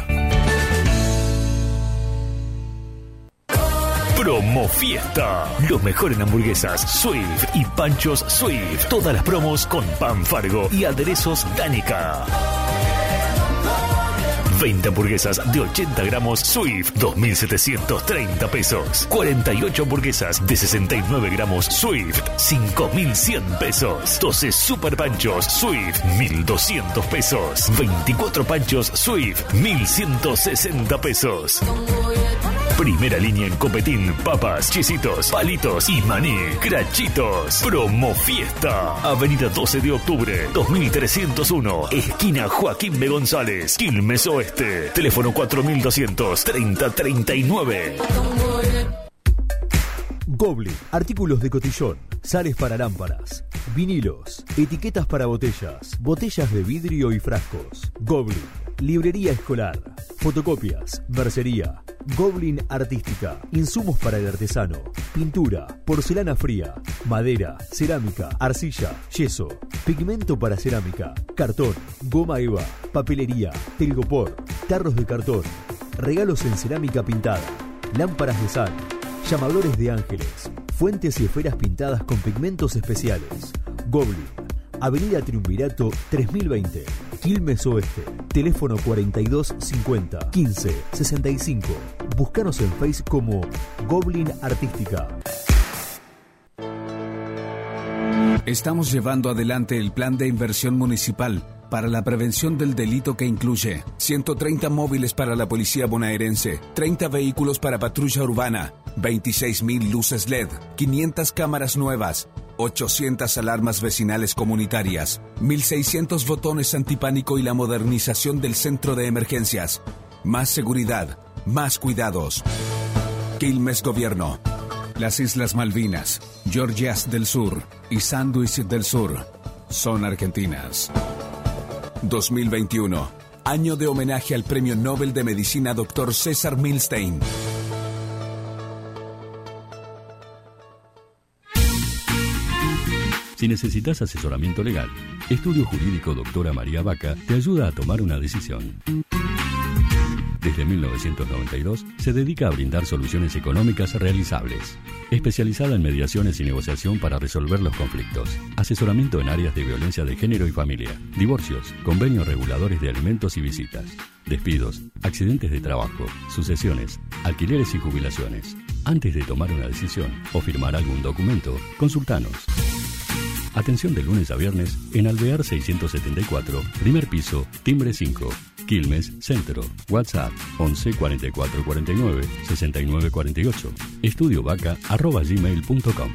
Promo Fiesta. Los mejores en hamburguesas Swift y panchos Swift. Todas las promos con pan Fargo y aderezos Danica. veinte hamburguesas de ochenta gramos Swift, dos mil setecientos treinta pesos. cuarenta y ocho hamburguesas de sesenta y nueve gramos Swift, cinco mil cien pesos. doce super panchos Swift, mil doscientos pesos. veinticuatro panchos Swift, mil ciento sesenta pesos. Primera línea en copetín, papas, chisitos, palitos y maní. Crachitos. Promo Fiesta. Avenida doce de octubre, dos mil trescientos uno. Esquina Joaquín B. González. Quilmes Oeste. Teléfono cuatro mil doscientos treinta treinta y nueve. Goblin, artículos de cotillón, sales para lámparas, vinilos, etiquetas para botellas, botellas de vidrio y frascos. Goblin, librería escolar, fotocopias, mercería. Goblin Artística, insumos para el artesano, pintura, porcelana fría, madera, cerámica, arcilla, yeso, pigmento para cerámica, cartón, goma eva, papelería, telgopor, tarros de cartón, regalos en cerámica pintada, lámparas de sal, llamadores de ángeles, fuentes y esferas pintadas con pigmentos especiales. Goblin, Avenida Triunvirato tres mil veinte, Quilmes Oeste. Teléfono cuarenta y dos cincuenta, quince sesenta y cinco. Búscanos en Face como Goblin Artística. Estamos llevando adelante el plan de inversión municipal para la prevención del delito que incluye ciento treinta móviles para la policía bonaerense, treinta vehículos para patrulla urbana, veintiséis mil luces L E D, quinientas cámaras nuevas, ochocientas alarmas vecinales comunitarias, mil seiscientos botones antipánico y la modernización del centro de emergencias. Más seguridad, más cuidados. Quilmes Gobierno. Las Islas Malvinas, Georgias del Sur y Sandwich del Sur son argentinas. dos mil veintiuno, año de homenaje al Premio Nobel de Medicina doctor César Milstein. Si necesitas asesoramiento legal, Estudio Jurídico Doctora María Vaca te ayuda a tomar una decisión. Desde mil novecientos noventa y dos se dedica a brindar soluciones económicas realizables. Especializada en mediaciones y negociación para resolver los conflictos. Asesoramiento en áreas de violencia de género y familia. Divorcios, convenios reguladores de alimentos y visitas. Despidos, accidentes de trabajo, sucesiones, alquileres y jubilaciones. Antes de tomar una decisión o firmar algún documento, consultanos. Atención de lunes a viernes en Alvear seiscientos setenta y cuatro, primer piso, timbre cinco, Quilmes, Centro. WhatsApp once cuarenta y cuatro cuarenta y nueve sesenta y nueve cuarenta y ocho. Estudiovaca arroba gmail punto com.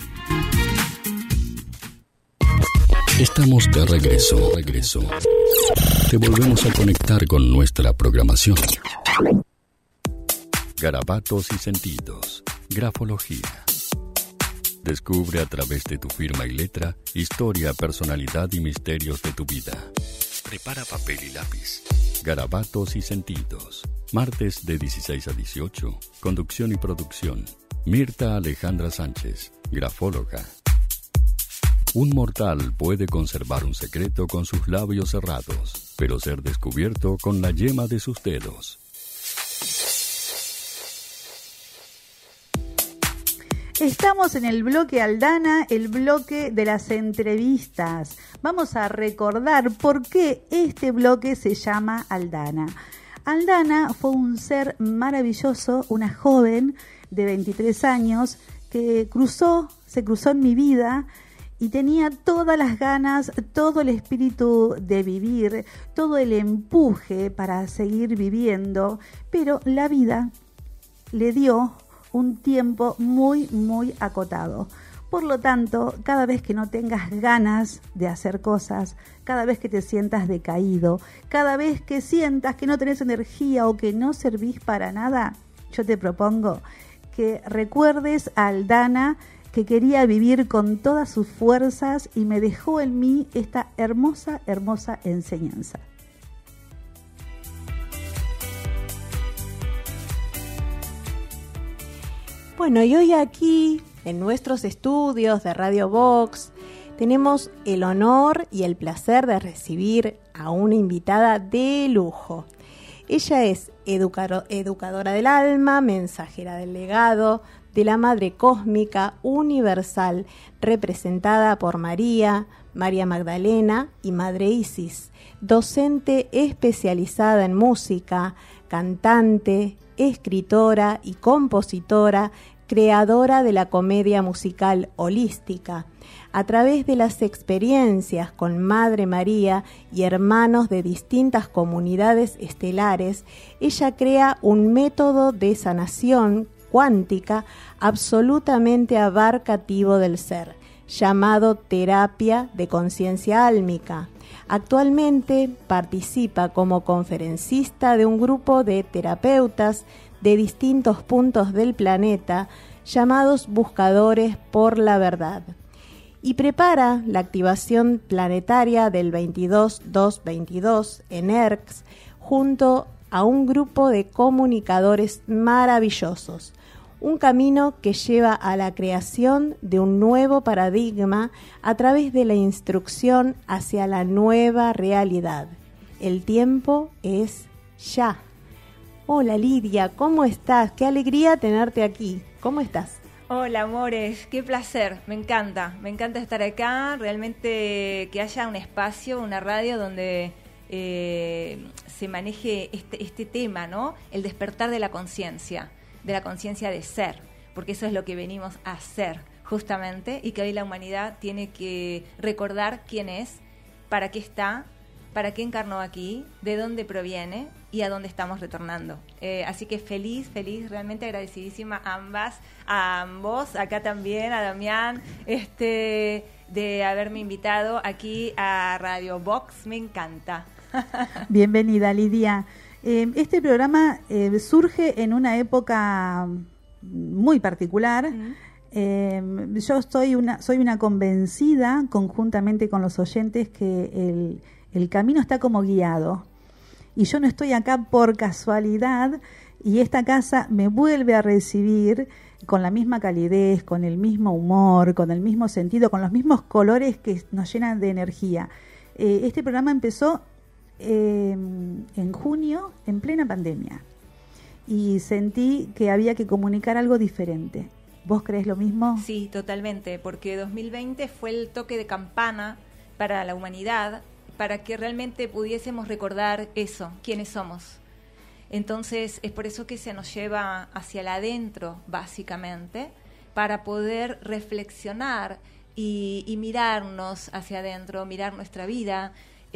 Estamos de regreso, regreso. Te volvemos a conectar con nuestra programación. Garabatos y sentidos. Grafología. Descubre a través de tu firma y letra historia, personalidad y misterios de tu vida. Prepara papel y lápiz. Garabatos y sentidos. Martes de dieciséis a dieciocho. Conducción y producción. Mirta Alejandra Sánchez, grafóloga. Un mortal puede conservar un secreto con sus labios cerrados, pero ser descubierto con la yema de sus dedos. Estamos en el bloque Aldana, el bloque de las entrevistas. Vamos a recordar por qué este bloque se llama Aldana. Aldana fue un ser maravilloso, una joven de veintitrés años que cruzó, se cruzó en mi vida y tenía todas las ganas, todo el espíritu de vivir, todo el empuje para seguir viviendo, pero la vida le dio un tiempo muy, muy acotado. Por lo tanto, cada vez que no tengas ganas de hacer cosas, cada vez que te sientas decaído, cada vez que sientas que no tenés energía o que no servís para nada, yo te propongo que recuerdes a Aldana, que quería vivir con todas sus fuerzas y me dejó en mí esta hermosa, hermosa enseñanza. Bueno, y hoy aquí, en nuestros estudios de Radio Vox, tenemos el honor y el placer de recibir a una invitada de lujo. Ella es educador, educadora del alma, mensajera del legado, de la Madre Cósmica Universal, representada por María, María Magdalena y Madre Isis, docente especializada en música, cantante, escritora y compositora, creadora de la comedia musical holística. A través de las experiencias con Madre María y hermanos de distintas comunidades estelares, ella crea un método de sanación cuántica absolutamente abarcativo del ser, llamado terapia de conciencia álmica. Actualmente participa como conferencista de un grupo de terapeutas de distintos puntos del planeta llamados Buscadores por la Verdad, y prepara la activación planetaria del veintidós dos veintidós en E R C S junto a un grupo de comunicadores maravillosos, un camino que lleva a la creación de un nuevo paradigma a través de la instrucción hacia la nueva realidad. El tiempo es ya. Hola Lidia, ¿cómo estás? Qué alegría tenerte aquí. ¿Cómo estás? Hola amores, qué placer, me encanta, me encanta estar acá, realmente que haya un espacio, una radio donde eh, se maneje este, este tema, ¿no? El despertar de la conciencia, de la conciencia de ser, porque eso es lo que venimos a hacer justamente, y que hoy la humanidad tiene que recordar quién es, para qué está, para qué encarnó aquí, de dónde proviene y a dónde estamos retornando. Eh, así que feliz, feliz, realmente agradecidísima a ambas, a ambos, acá también, a Damián, este, de haberme invitado aquí a Radio Vox, me encanta. Bienvenida, Lidia. Eh, este programa eh, surge en una época muy particular. Mm. Eh, yo soy una, soy una convencida, conjuntamente con los oyentes, que el, el camino está como guiado. Y yo no estoy acá por casualidad, y esta casa me vuelve a recibir con la misma calidez, con el mismo humor, con el mismo sentido, con los mismos colores que nos llenan de energía. Eh, este programa empezó eh, en junio, en plena pandemia, y sentí que había que comunicar algo diferente. ¿Vos creés lo mismo? Sí, totalmente, porque dos mil veinte fue el toque de campana para la humanidad, para que realmente pudiésemos recordar eso, quiénes somos. Entonces, es por eso que se nos lleva hacia el adentro, básicamente, para poder reflexionar y, y mirarnos hacia adentro, mirar nuestra vida.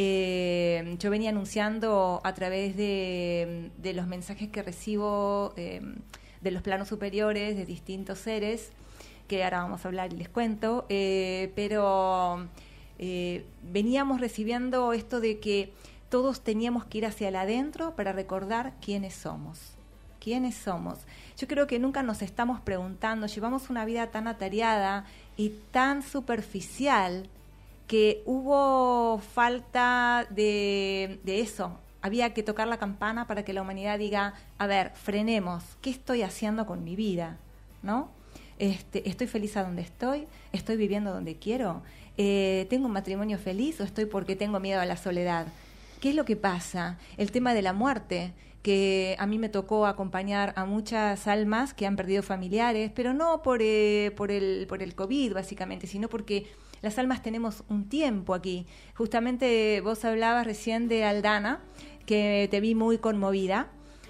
Eh, yo venía anunciando a través de, de los mensajes que recibo eh, de los planos superiores, de distintos seres, que ahora vamos a hablar y les cuento, eh, pero... Eh, veníamos recibiendo esto de que todos teníamos que ir hacia el adentro para recordar quiénes somos. ¿Quiénes somos? Yo creo que nunca nos estamos preguntando, llevamos una vida tan atareada y tan superficial que hubo falta de, de eso. Había que tocar la campana para que la humanidad diga, a ver, frenemos, ¿qué estoy haciendo con mi vida? ¿No? Este, ¿Estoy feliz a donde estoy? ¿Estoy viviendo donde quiero? Eh, ¿Tengo un matrimonio feliz o estoy porque tengo miedo a la soledad? ¿Qué es lo que pasa? El tema de la muerte, que a mí me tocó acompañar a muchas almas que han perdido familiares, pero no por, eh, por, el, por el COVID básicamente, sino porque las almas tenemos un tiempo aquí. Justamente vos hablabas recién de Aldana, que te vi muy conmovida,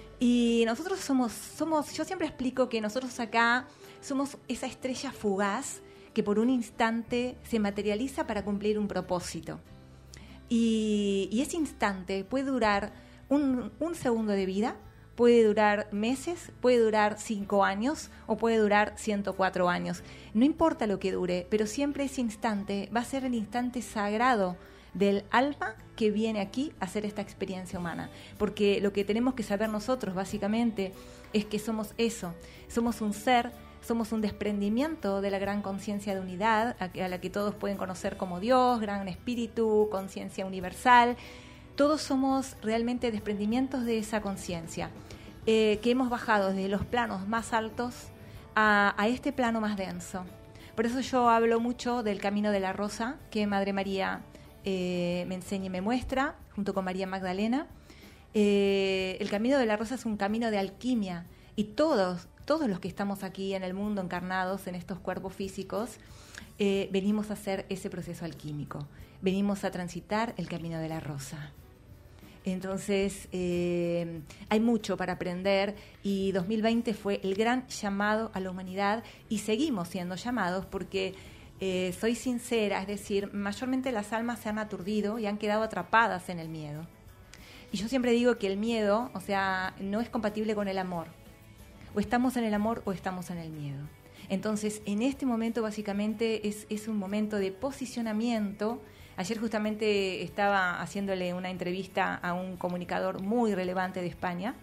y nosotros somos, somos, yo siempre explico que nosotros acá somos esa estrella fugaz que por un instante se materializa para cumplir un propósito. Y, y ese instante puede durar un, un segundo de vida, puede durar meses, puede durar cinco años o puede durar ciento cuatro años. No importa lo que dure, pero siempre ese instante va a ser el instante sagrado del alma que viene aquí a hacer esta experiencia humana. Porque lo que tenemos que saber nosotros básicamente es que somos eso, somos un ser, somos un desprendimiento de la gran conciencia de unidad, a, a la que todos pueden conocer como Dios, gran espíritu, conciencia universal. Todos somos realmente desprendimientos de esa conciencia, eh, que hemos bajado desde los planos más altos a, a este plano más denso. Por eso yo hablo mucho del camino de la rosa, que Madre María eh, me enseña y me muestra, junto con María Magdalena. Eh, el camino de la rosa es un camino de alquimia, y todos todos los que estamos aquí en el mundo encarnados en estos cuerpos físicos, eh, venimos a hacer ese proceso alquímico, venimos a transitar el camino de la rosa. Entonces, eh, hay mucho para aprender y dos mil veinte fue el gran llamado a la humanidad y seguimos siendo llamados porque, eh, soy sincera, es decir, mayormente las almas se han aturdido y han quedado atrapadas en el miedo. Y yo siempre digo que el miedo, o sea, no es compatible con el amor. O estamos en el amor o estamos en el miedo. Entonces, en este momento básicamente es, es un momento de posicionamiento. Ayer justamente estaba haciéndole una entrevista a un comunicador muy relevante de España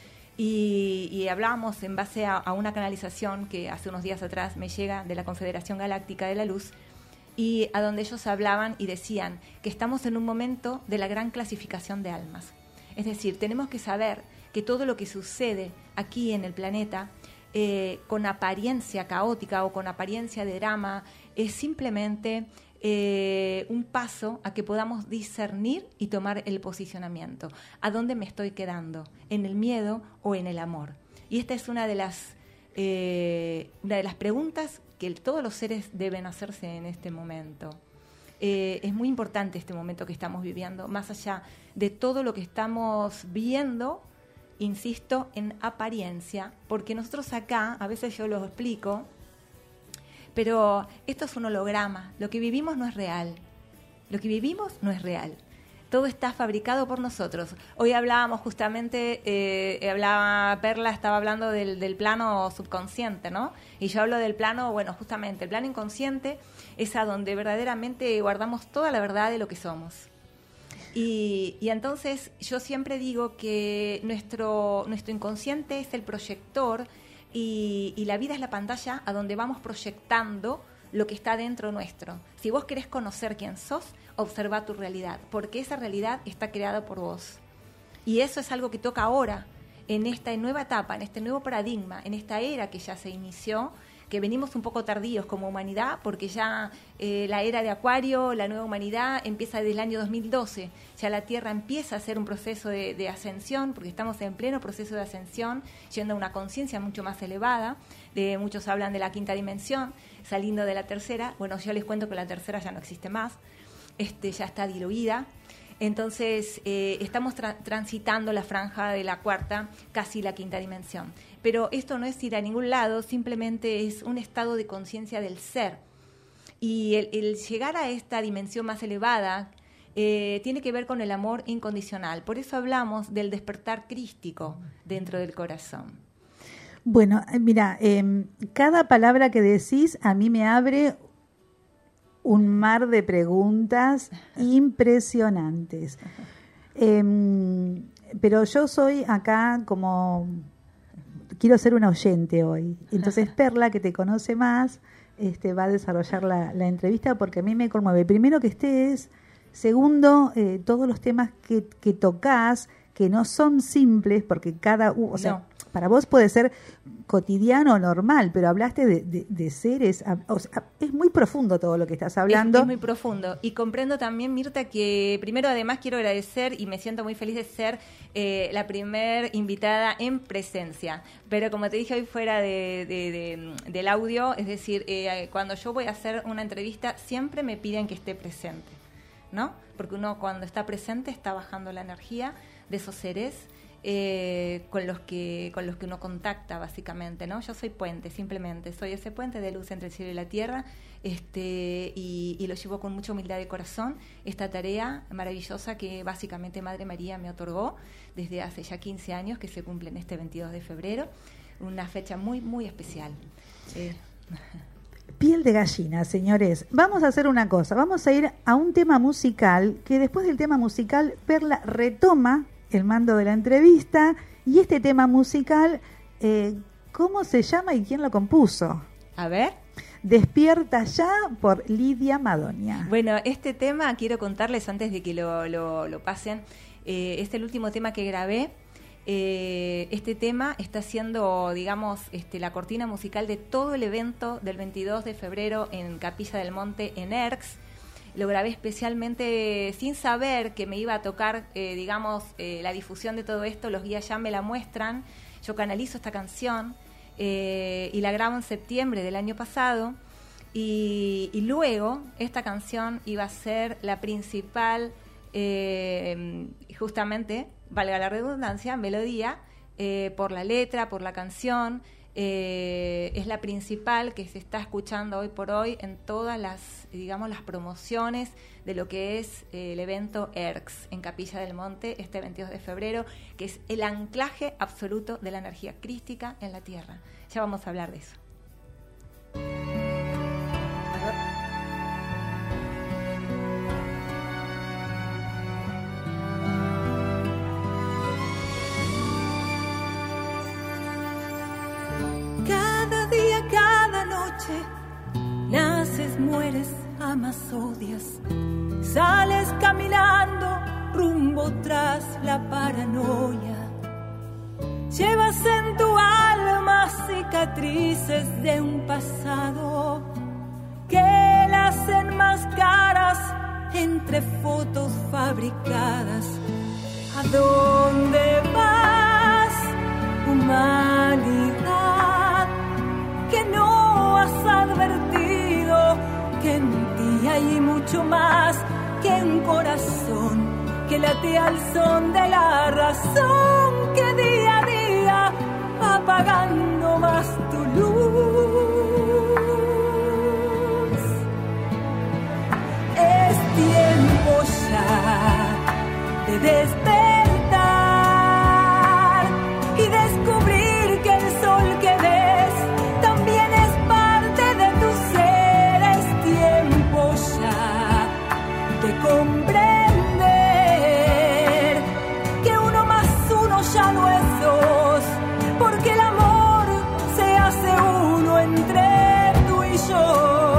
y, y hablábamos en base a, a una canalización que hace unos días atrás me llega de la Confederación Galáctica de la Luz, y a donde ellos hablaban y decían que estamos en un momento de la gran clasificación de almas. Es decir, tenemos que saber que todo lo que sucede aquí en el planeta, eh, con apariencia caótica o con apariencia de drama, es simplemente eh, un paso a que podamos discernir y tomar el posicionamiento. ¿A dónde me estoy quedando? ¿En el miedo o en el amor? Y esta es una de las, eh, una de las preguntas que todos los seres deben hacerse en este momento. Eh, es muy importante este momento que estamos viviendo, más allá de todo lo que estamos viendo, insisto, en apariencia, porque nosotros acá, a veces yo lo explico, pero esto es un holograma, lo que vivimos no es real, lo que vivimos no es real. Todo está fabricado por nosotros. Hoy hablábamos justamente, eh, hablaba Perla, estaba hablando del, del plano subconsciente, ¿no? Y yo hablo del plano, bueno, justamente, el plano inconsciente es a donde verdaderamente guardamos toda la verdad de lo que somos. Y, y entonces yo siempre digo que nuestro, nuestro inconsciente es el proyector y, y la vida es la pantalla a donde vamos proyectando lo que está dentro nuestro. Si vos querés conocer quién sos, observa tu realidad, porque esa realidad está creada por vos. Y eso es algo que toca ahora, en esta nueva etapa, en este nuevo paradigma, en esta era que ya se inició, que venimos un poco tardíos como humanidad, porque ya eh, la era de Acuario, la nueva humanidad, empieza desde el año dos mil doce. Ya la Tierra empieza a hacer un proceso de, de ascensión, porque estamos en pleno proceso de ascensión, yendo a una conciencia mucho más elevada. De, muchos hablan de la quinta dimensión, saliendo de la tercera. Bueno, yo les cuento que la tercera ya no existe más, este, ya está diluida. Entonces, eh, estamos tra- transitando la franja de la cuarta, casi la quinta dimensión. Pero esto no es ir a ningún lado, simplemente es un estado de conciencia del ser. Y el, el llegar a esta dimensión más elevada eh, tiene que ver con el amor incondicional. Por eso hablamos del despertar crístico dentro del corazón. Bueno, mira, eh, cada palabra que decís a mí me abre un mar de preguntas impresionantes. Eh, pero yo soy acá como... Quiero ser una oyente hoy. Entonces Perla, que te conoce más, este, va a desarrollar la, la entrevista porque a mí me conmueve. Primero que estés, segundo, eh, todos los temas que, que tocas, que no son simples, porque cada... Uh, o sea, no. Para vos puede ser cotidiano o normal, pero hablaste de, de, de seres, o sea, es muy profundo todo lo que estás hablando. Es, es muy profundo. Y comprendo también, Mirta, que primero además quiero agradecer y me siento muy feliz de ser eh, la primer invitada en presencia. Pero como te dije hoy fuera de, de, de, del audio, es decir, eh, cuando yo voy a hacer una entrevista siempre me piden que esté presente, ¿no? Porque uno cuando está presente está bajando la energía de esos seres Eh, con los que con los que uno contacta básicamente, ¿no? Yo soy puente, simplemente soy ese puente de luz entre el cielo y la tierra, este y, y lo llevo con mucha humildad de corazón, esta tarea maravillosa que básicamente Madre María me otorgó desde hace ya quince años, que se cumple en este veintidós de febrero, una fecha muy muy especial. Eh. Piel de gallina, señores. Vamos a hacer una cosa, vamos a ir a un tema musical, que después del tema musical Perla retoma el mando de la entrevista, y este tema musical, eh, ¿cómo se llama y quién lo compuso? A ver. Despierta ya, por Lidia Madonia. Bueno, este tema quiero contarles antes de que lo, lo, lo pasen, eh, es el último tema que grabé. Eh, este tema está siendo, digamos, este, la cortina musical de todo el evento del veintidós de febrero en Capilla del Monte, en Erx. Lo grabé especialmente sin saber que me iba a tocar, eh, digamos, eh, la difusión de todo esto. Los guías ya me la muestran. Yo canalizo esta canción eh, y la grabo en septiembre del año pasado. Y, y luego esta canción iba a ser la principal, eh, justamente, valga la redundancia, melodía, eh, por la letra, por la canción. Eh, es la principal que se está escuchando hoy por hoy en todas las, digamos, las promociones de lo que es eh, el evento E R C S en Capilla del Monte, este veintidós de febrero, que es el anclaje absoluto de la energía crística en la Tierra. Ya vamos a hablar de eso. Cada día, cada noche, naces, mueres, amas, odias, sales caminando rumbo tras la paranoia. Llevas en tu alma cicatrices de un pasado que las enmascaras entre fotos fabricadas. ¿A dónde vas, humanidad? Que no has advertido que en ti hay mucho más que un corazón que late al son de la razón, que día a día va apagando más tu luz. Es tiempo ya de despertar y descubrir que el sol que ves también es parte de tu ser. Es tiempo ya de comprender que uno más uno ya no es dos, porque el amor se hace uno entre tú y yo.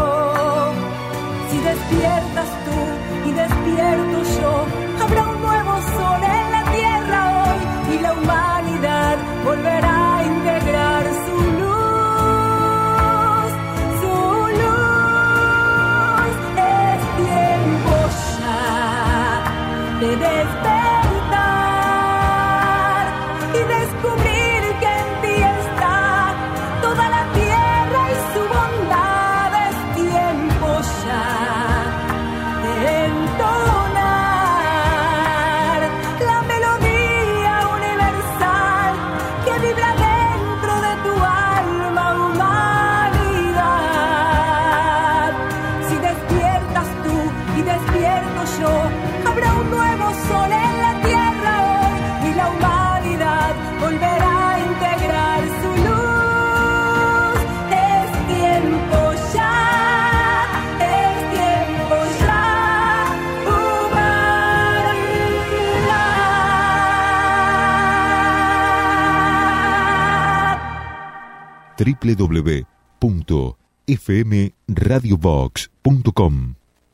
Si despiertas tú y despierto yo, habrá un nuevo sol en la tierra hoy y la humanidad volverá a integrar su luz, su luz. Es tiempo ya de despertar y descubrir que en ti está toda la tierra y su bondad. Es tiempo ya de entonar la melodía universal que vibra dentro de tu alma, humanidad. Si despiertas tú y despierto yo, habrá un nuevo sol en la tierra hoy y la humanidad volverá a integrar su luz. Es tiempo ya, es tiempo ya, humanidad. w w w punto f m radio vox punto com.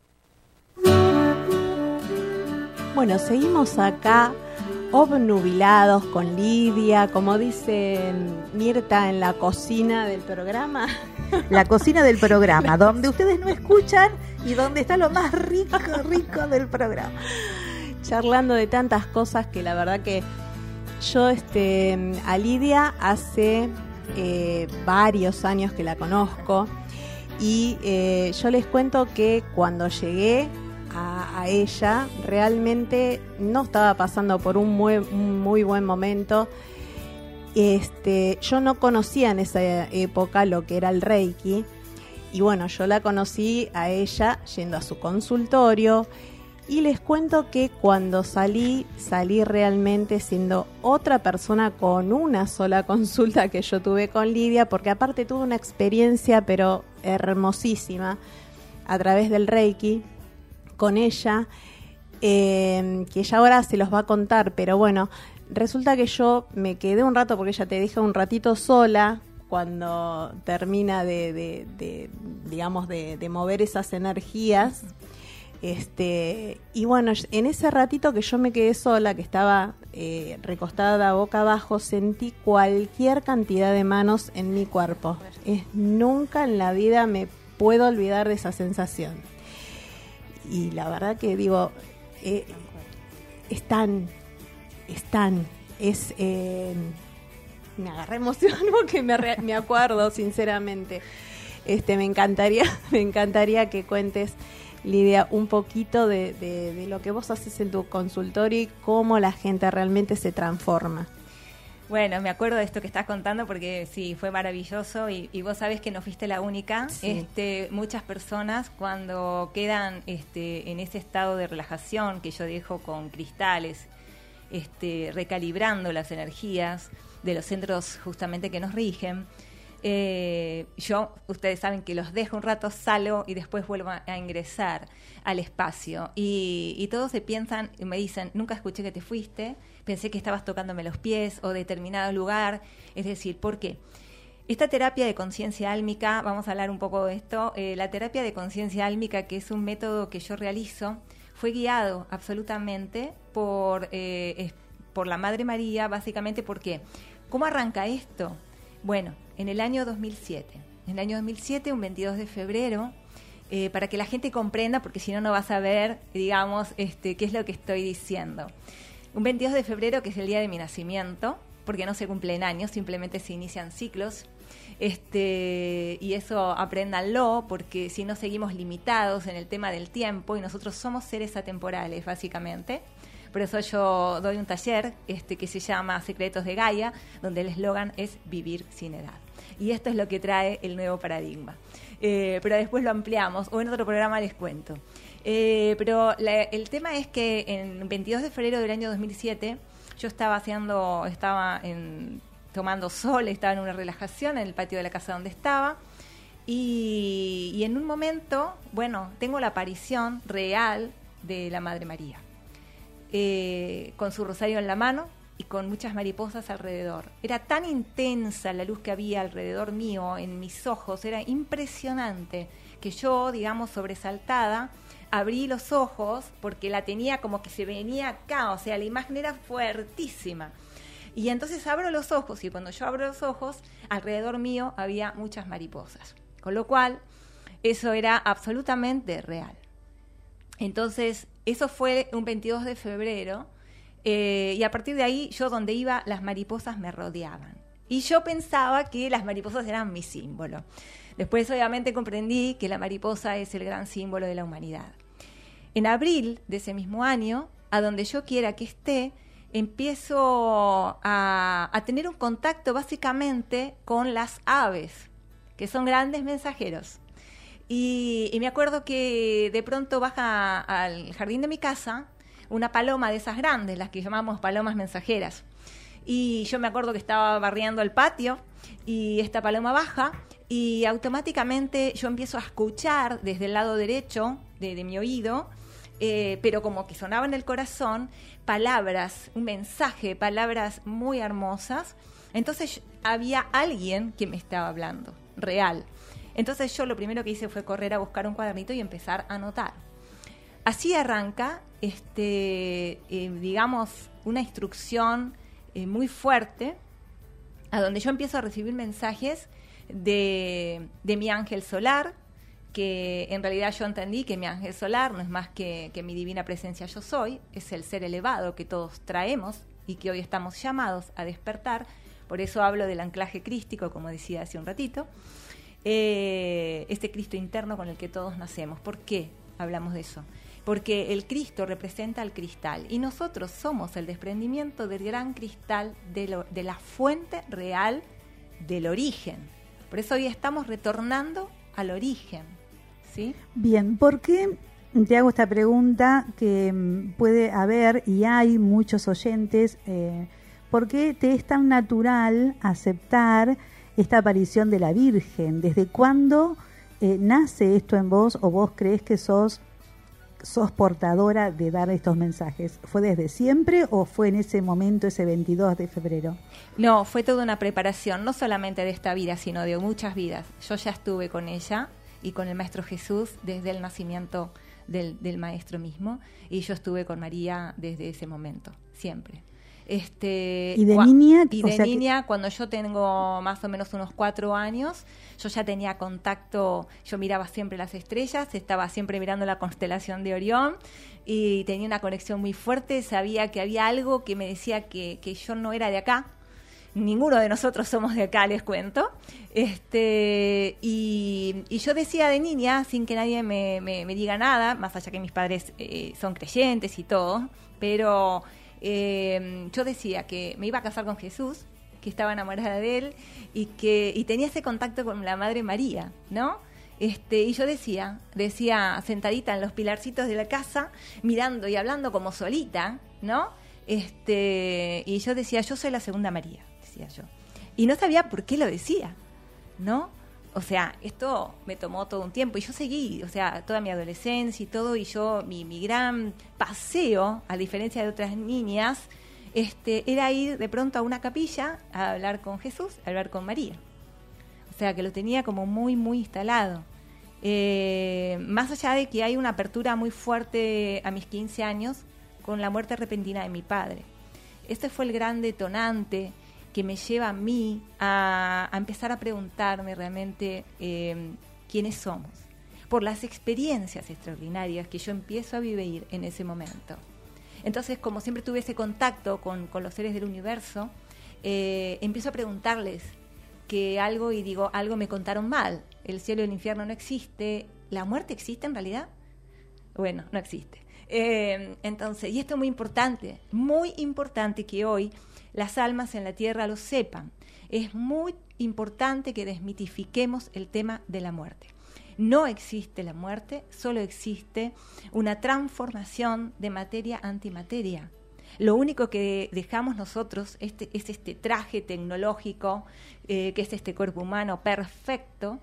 Bueno, seguimos acá obnubilados con Lidia, como dice Mirta, en la cocina del programa. La cocina del programa, donde ustedes no escuchan y donde está lo más rico, rico del programa. Charlando de tantas cosas que la verdad que yo este, a Lidia hace eh, varios años que la conozco y eh, yo les cuento que cuando llegué A, a ella realmente no estaba pasando por un muy, un muy buen momento. Este, yo no conocía en esa época lo que era el Reiki y bueno, yo la conocí a ella yendo a su consultorio y les cuento que cuando salí, salí realmente siendo otra persona con una sola consulta que yo tuve con Lidia, porque aparte tuve una experiencia pero hermosísima a través del Reiki con ella, eh, que ella ahora se los va a contar, pero bueno, resulta que yo me quedé un rato, porque ella te deja un ratito sola cuando termina de, de, de digamos, de, de mover esas energías, este, y bueno, en ese ratito que yo me quedé sola, que estaba eh, recostada boca abajo, sentí cualquier cantidad de manos en mi cuerpo. Es, nunca en la vida me puedo olvidar de esa sensación. Y la verdad que digo, eh, están, están, es, eh, me agarré emoción porque me, re, me acuerdo, sinceramente. Este, me encantaría, me encantaría que cuentes, Lidia, un poquito de, de, de lo que vos haces en tu consultorio y cómo la gente realmente se transforma. Bueno, me acuerdo de esto que estás contando porque sí, fue maravilloso y, y vos sabés que no fuiste la única. Sí. Este, muchas personas cuando quedan este, en ese estado de relajación que yo dejo con cristales, este, recalibrando las energías de los centros justamente que nos rigen, eh, yo, ustedes saben que los dejo un rato, salgo y después vuelvo a, a ingresar al espacio y, y todos se piensan y me dicen, nunca escuché que te fuiste, pensé que estabas tocándome los pies o determinado lugar. Es decir, ¿por qué? Esta terapia de conciencia álmica, vamos a hablar un poco de esto, eh, la terapia de conciencia álmica, que es un método que yo realizo, fue guiado absolutamente por, eh, es, por la Madre María, básicamente. ¿Por qué? ¿Cómo arranca esto? Bueno, en el año dos mil siete. En el año dos mil siete, un veintidós de febrero, eh, para que la gente comprenda, porque si no, no vas a ver, digamos, este, qué es lo que estoy diciendo. Un veintidós de febrero, que es el día de mi nacimiento, porque no se cumplen años, simplemente se inician ciclos. Este, y eso apréndanlo, porque si no seguimos limitados en el tema del tiempo, y nosotros somos seres atemporales, básicamente. Por eso yo doy un taller este, que se llama Secretos de Gaia, donde el eslogan es vivir sin edad. Y esto es lo que trae el nuevo paradigma. Eh, pero después lo ampliamos, o en otro programa les cuento. Eh, pero la, el tema es que en veintidós de febrero del año dos mil siete, yo estaba haciendo, estaba en, tomando sol, estaba en una relajación en el patio de la casa donde estaba, y, y en un momento, bueno, tengo la aparición real de la Madre María. Eh, con su rosario en la mano y con muchas mariposas alrededor. Era tan intensa la luz que había alrededor mío, en mis ojos, era impresionante, que yo, digamos, sobresaltada, abrí los ojos porque la tenía como que se venía acá, o sea, la imagen era fuertísima. Y entonces abro los ojos, y cuando yo abro los ojos, alrededor mío había muchas mariposas. Con lo cual, eso era absolutamente real. Entonces, eso fue un veintidós de febrero, eh, y a partir de ahí, yo donde iba, las mariposas me rodeaban. Y yo pensaba que las mariposas eran mi símbolo. Después, obviamente, comprendí que la mariposa es el gran símbolo de la humanidad. En abril de ese mismo año, a donde yo quiera que esté, empiezo a, a tener un contacto básicamente con las aves, que son grandes mensajeros. Y, y me acuerdo que de pronto baja al jardín de mi casa una paloma de esas grandes, las que llamamos palomas mensajeras. Y yo me acuerdo que estaba barriendo el patio y esta paloma baja y automáticamente yo empiezo a escuchar desde el lado derecho de, de mi oído, eh, pero como que sonaba en el corazón, palabras, un mensaje, palabras muy hermosas. Entonces había alguien que me estaba hablando, real. Entonces yo lo primero que hice fue correr a buscar un cuadernito y empezar a anotar. Así arranca, este, eh, digamos, una instrucción eh, muy fuerte, a donde yo empiezo a recibir mensajes de, de mi ángel solar, que en realidad yo entendí que mi ángel solar no es más que, que mi divina presencia yo soy, es el ser elevado que todos traemos y que hoy estamos llamados a despertar. Por eso hablo del anclaje crístico, como decía hace un ratito. Eh, este Cristo interno con el que todos nacemos. ¿Por qué hablamos de eso? Porque el Cristo representa al cristal y nosotros somos el desprendimiento del gran cristal de, lo, de la fuente real del origen. Por eso hoy estamos retornando al origen, ¿sí? Bien, ¿por qué te hago esta pregunta que puede haber y hay muchos oyentes? Eh, ¿Por qué te es tan natural aceptar esta aparición de la Virgen? ¿Desde cuándo eh, nace esto en vos o vos crees que sos, sos portadora de dar estos mensajes? ¿Fue desde siempre o fue en ese momento, ese veintidós de febrero? No, fue toda una preparación, no solamente de esta vida, sino de muchas vidas. Yo ya estuve con ella y con el Maestro Jesús desde el nacimiento del, del Maestro mismo, y yo estuve con María desde ese momento, siempre. Este, ¿Y de niña? Y de niña, que... cuando yo tengo más o menos unos cuatro años, yo ya tenía contacto, yo miraba siempre las estrellas, estaba siempre mirando la constelación de Orión y tenía una conexión muy fuerte, sabía que había algo que me decía que, que yo no era de acá, ninguno de nosotros somos de acá, les cuento. Este, y, y yo decía de niña, sin que nadie me, me, me diga nada, más allá que mis padres eh, son creyentes y todo, pero eh, yo decía que me iba a casar con Jesús, que estaba enamorada de él y que y tenía ese contacto con la Madre María, ¿no? Este, y yo decía, decía sentadita en los pilarcitos de la casa, mirando y hablando como solita, ¿no? Este, y yo decía, yo soy la segunda María, decía yo. Y no sabía por qué lo decía, ¿no? O sea, esto me tomó todo un tiempo y yo seguí, o sea, toda mi adolescencia y todo, y yo, mi, mi gran paseo, a diferencia de otras niñas, este, era ir de pronto a una capilla a hablar con Jesús, a hablar con María. O sea, que lo tenía como muy, muy instalado. Eh, más allá de que hay una apertura muy fuerte a mis quince años con la muerte repentina de mi padre. Este fue el gran detonante que me lleva a mí a, a empezar a preguntarme realmente eh, quiénes somos, por las experiencias extraordinarias que yo empiezo a vivir en ese momento. Entonces, como siempre tuve ese contacto con, con los seres del universo, eh, empiezo a preguntarles que algo, y digo, algo me contaron mal. El cielo y el infierno no existe. ¿La muerte existe en realidad? Bueno, no existe. Eh, entonces, y esto es muy importante, muy importante que hoy las almas en la tierra lo sepan. Es muy importante que desmitifiquemos el tema de la muerte. No existe la muerte, solo existe una transformación de materia a antimateria. Lo único que dejamos nosotros este, es este traje tecnológico, eh, que es este cuerpo humano perfecto,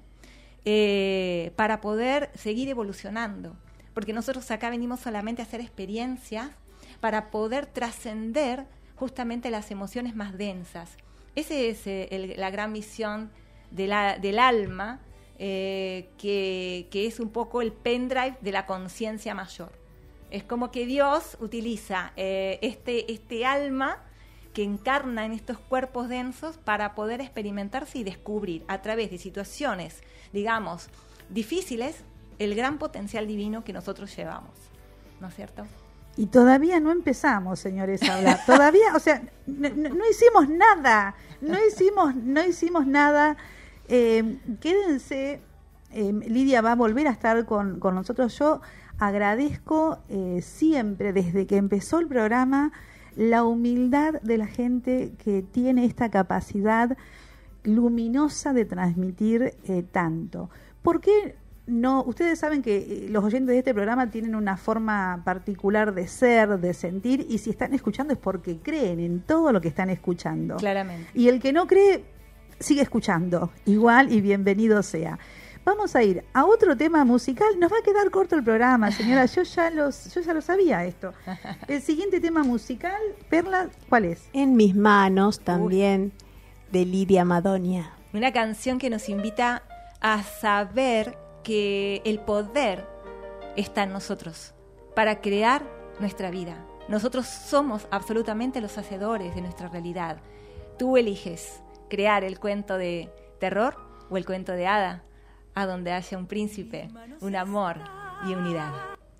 eh, para poder seguir evolucionando. Porque nosotros acá venimos solamente a hacer experiencias para poder trascender justamente las emociones más densas. Esa es eh, el, la gran misión de la, del alma, eh, que, que es un poco el pendrive de la conciencia mayor. Es como que Dios utiliza eh, este, este alma que encarna en estos cuerpos densos para poder experimentarse y descubrir a través de situaciones, digamos, difíciles, el gran potencial divino que nosotros llevamos, ¿no es cierto? Y todavía no empezamos, señores, a hablar. Todavía, o sea, no, no, no hicimos nada, no hicimos, no hicimos nada. Eh, quédense, eh, Lidia va a volver a estar con, con nosotros. Yo agradezco eh, siempre, desde que empezó el programa, la humildad de la gente que tiene esta capacidad luminosa de transmitir eh, tanto. ¿Por qué no? Ustedes saben que los oyentes de este programa tienen una forma particular de ser, de sentir, y si están escuchando es porque creen en todo lo que están escuchando. Claramente. Y el que no cree, sigue escuchando, igual, y bienvenido sea. Vamos a ir a otro tema musical. Nos va a quedar corto el programa, señora. Yo ya los, yo ya lo sabía esto. El siguiente tema musical, Perla, ¿cuál es? En mis manos también, Uy. de Lidia Madonia. Una canción que nos invita a saber que el poder está en nosotros para crear nuestra vida. Nosotros somos absolutamente los hacedores de nuestra realidad. Tú eliges crear el cuento de terror o el cuento de hada, a donde haya un príncipe, un amor y unidad.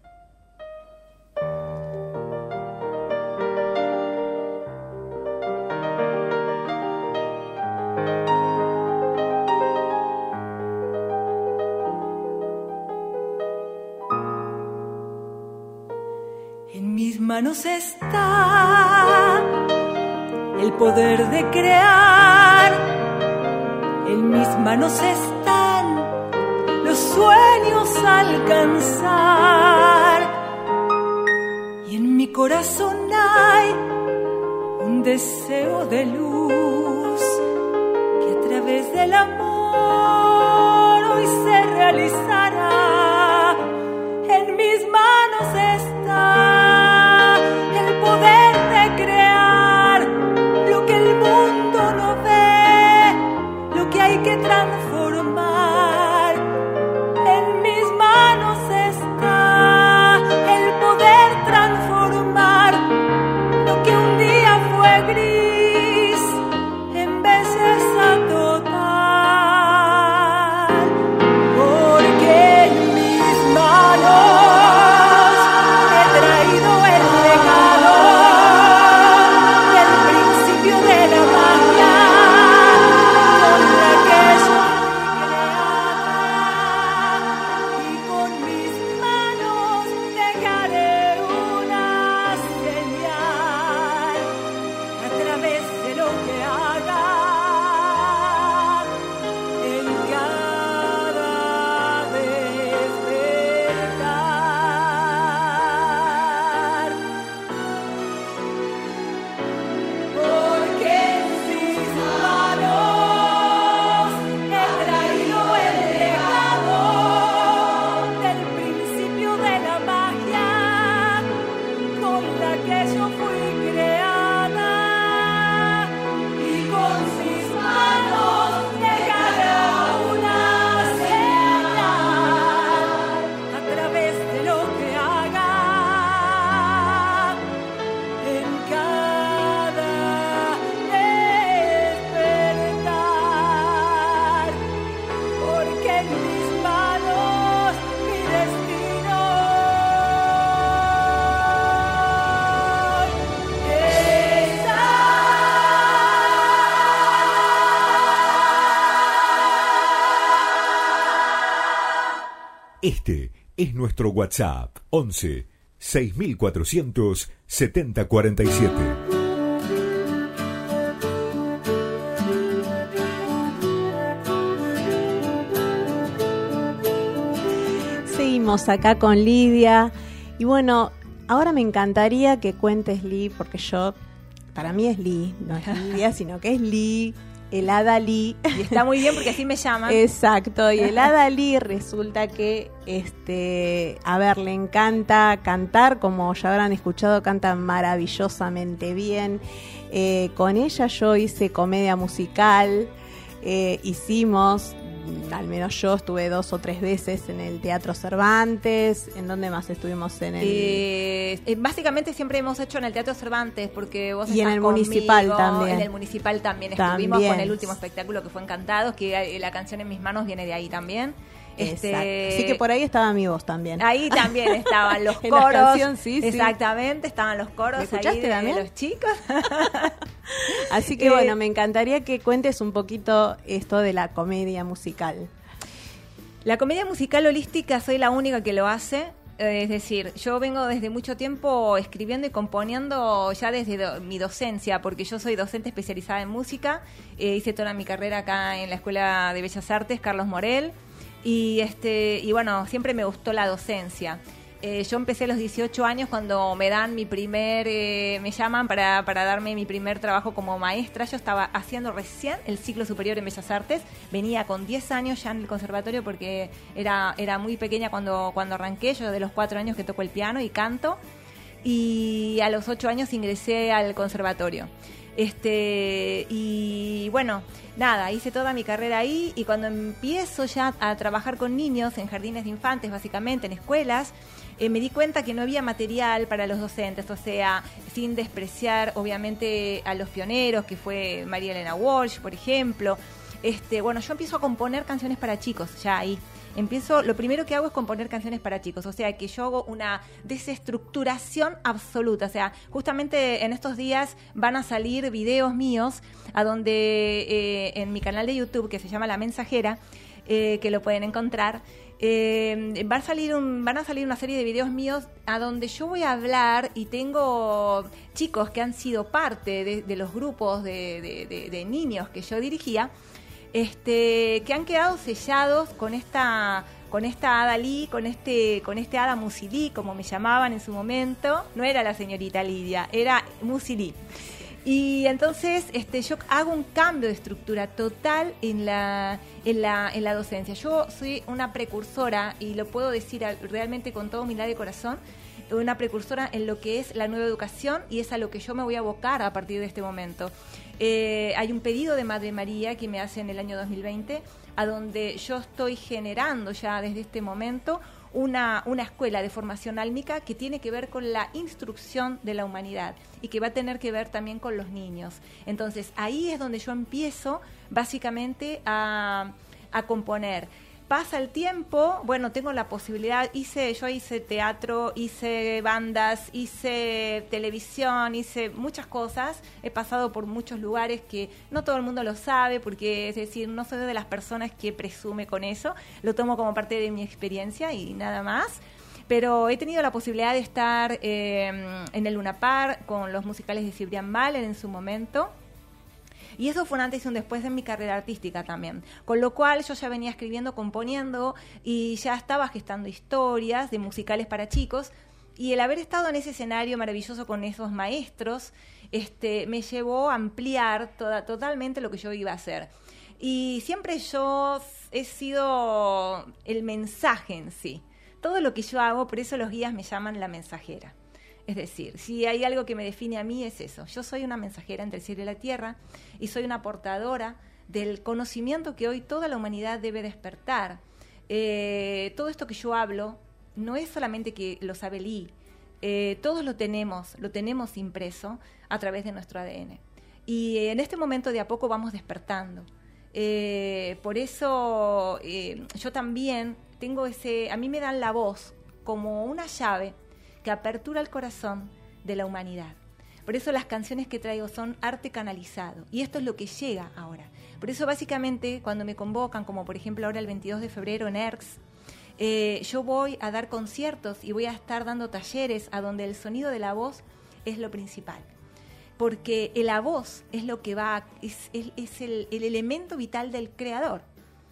En mis manos está el poder de crear, en mis manos están los sueños a alcanzar, y en mi corazón hay un deseo de luz que a través del amor hoy se realizará. En mis manos está el poder de crear lo que el mundo no ve, lo que hay que transformar. En mis manos está el poder transformar lo que un día fue gris en belleza total. Porque Este es nuestro WhatsApp, once seis mil cuatrocientos setenta cuarenta y siete. Seguimos acá con Lidia y bueno, ahora me encantaría que cuentes, Li, porque yo, para mí es Li, no es Lidia, sino que es Li, el Hada Li. Y está muy bien porque así me llaman. Exacto, y el Hada Li resulta que, este, a ver, le encanta cantar, como ya habrán escuchado, canta maravillosamente bien. Eh, con ella yo hice comedia musical, eh, hicimos... al menos yo estuve dos o tres veces en el Teatro Cervantes. ¿En dónde más estuvimos? En el eh, eh, básicamente siempre hemos hecho en el Teatro Cervantes, porque vos y estás en el conmigo, Municipal también. En el Municipal también, también estuvimos con el último espectáculo que fue Encantados, que la canción En mis manos viene de ahí también. Este, así que por ahí estaba mi voz también. Ahí también estaban los en coros. La canción, sí, exactamente, sí. Estaban los coros ahí de, de los chicos. Así que eh, bueno, me encantaría que cuentes un poquito esto de la comedia musical. La comedia musical holística soy la única que lo hace. Es decir, yo vengo desde mucho tiempo escribiendo y componiendo ya desde do, mi docencia, porque yo soy docente especializada en música. Eh, hice toda mi carrera acá en la Escuela de Bellas Artes, Carlos Morel. Y, este, y bueno, siempre me gustó la docencia. Eh, yo empecé a los dieciocho años cuando me dan mi primer, eh, me llaman para, para darme mi primer trabajo como maestra. Yo estaba haciendo recién el ciclo superior en Bellas Artes, venía con diez años ya en el conservatorio porque era, era muy pequeña cuando, cuando arranqué, yo de los cuatro años que toco el piano y canto, y a los ocho años ingresé al conservatorio. Este, y bueno, nada, hice toda mi carrera ahí, y cuando empiezo ya a trabajar con niños en jardines de infantes, básicamente en escuelas, Eh, me di cuenta que no había material para los docentes, o sea, sin despreciar obviamente a los pioneros, que fue María Elena Walsh, por ejemplo. Este, bueno, yo empiezo a componer canciones para chicos, ya ahí. Empiezo, lo primero que hago es componer canciones para chicos, o sea, que yo hago una desestructuración absoluta, o sea, justamente en estos días van a salir videos míos a donde eh, en mi canal de YouTube, que se llama La Mensajera, eh, que lo pueden encontrar. Eh, van, a salir un, van a salir una serie de videos míos a donde yo voy a hablar, y tengo chicos que han sido parte de, de los grupos de, de, de, de niños que yo dirigía, este, que han quedado sellados con esta, con esta Hada Li, con este, con este Hada Musilí, como me llamaban en su momento. No era la señorita Lidia, era Musilí. Y entonces este, yo hago un cambio de estructura total en la, en la, en la docencia. Yo soy una precursora, y lo puedo decir realmente con toda humildad de corazón, una precursora en lo que es la nueva educación, y es a lo que yo me voy a abocar a partir de este momento. Eh, hay un pedido de Madre María que me hace en el año dos mil veinte, a donde yo estoy generando ya desde este momento Una, una escuela de formación álmica que tiene que ver con la instrucción de la humanidad, y que va a tener que ver también con los niños. Entonces ahí es donde yo empiezo básicamente a, a componer. Pasa el tiempo, bueno, tengo la posibilidad, hice, yo hice teatro, hice bandas, hice televisión, hice muchas cosas, he pasado por muchos lugares que no todo el mundo lo sabe, porque es decir, no soy de las personas que presume con eso, lo tomo como parte de mi experiencia y nada más. Pero he tenido la posibilidad de estar eh, en el Luna Park con los musicales de Cibrián Mahler en su momento. Y eso fue un antes y un después de mi carrera artística también. Con lo cual yo ya venía escribiendo, componiendo, y ya estaba gestando historias de musicales para chicos. Y el haber estado en ese escenario maravilloso con esos maestros este, me llevó a ampliar toda, totalmente lo que yo iba a hacer. Y siempre yo he sido el mensaje en sí. Todo lo que yo hago, por eso los guías me llaman la mensajera. Es decir, si hay algo que me define a mí es eso. Yo soy una mensajera entre el cielo y la tierra, y soy una portadora del conocimiento que hoy toda la humanidad debe despertar. Eh, todo esto que yo hablo no es solamente que lo sabe Li, eh, todos lo tenemos, lo tenemos impreso a través de nuestro A D N. Y en este momento de a poco vamos despertando. Eh, por eso eh, yo también tengo ese, a mí me dan la voz como una llave que apertura el corazón de la humanidad. Por eso las canciones que traigo son arte canalizado, y esto es lo que llega ahora. Por eso básicamente cuando me convocan, como por ejemplo ahora el veintidós de febrero en E R C S, Eh, yo voy a dar conciertos y voy a estar dando talleres a donde el sonido de la voz es lo principal. Porque la voz es lo que va, es, es, es el, el elemento vital del creador.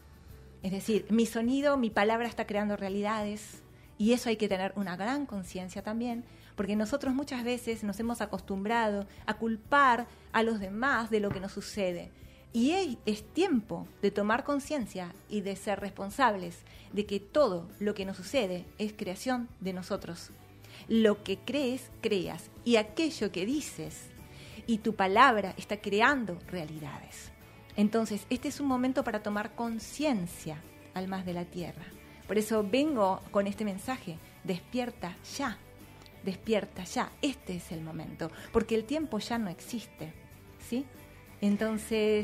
Es decir, mi sonido, mi palabra está creando realidades, y eso hay que tener una gran conciencia también, porque nosotros muchas veces nos hemos acostumbrado a culpar a los demás de lo que nos sucede. Y es, es tiempo de tomar conciencia y de ser responsables de que todo lo que nos sucede es creación de nosotros. Lo que crees, creas, y aquello que dices y tu palabra está creando realidades. Entonces, este es un momento para tomar conciencia, almas de la tierra. Por eso vengo con este mensaje: despierta ya, despierta ya, este es el momento, porque el tiempo ya no existe, ¿sí? Entonces,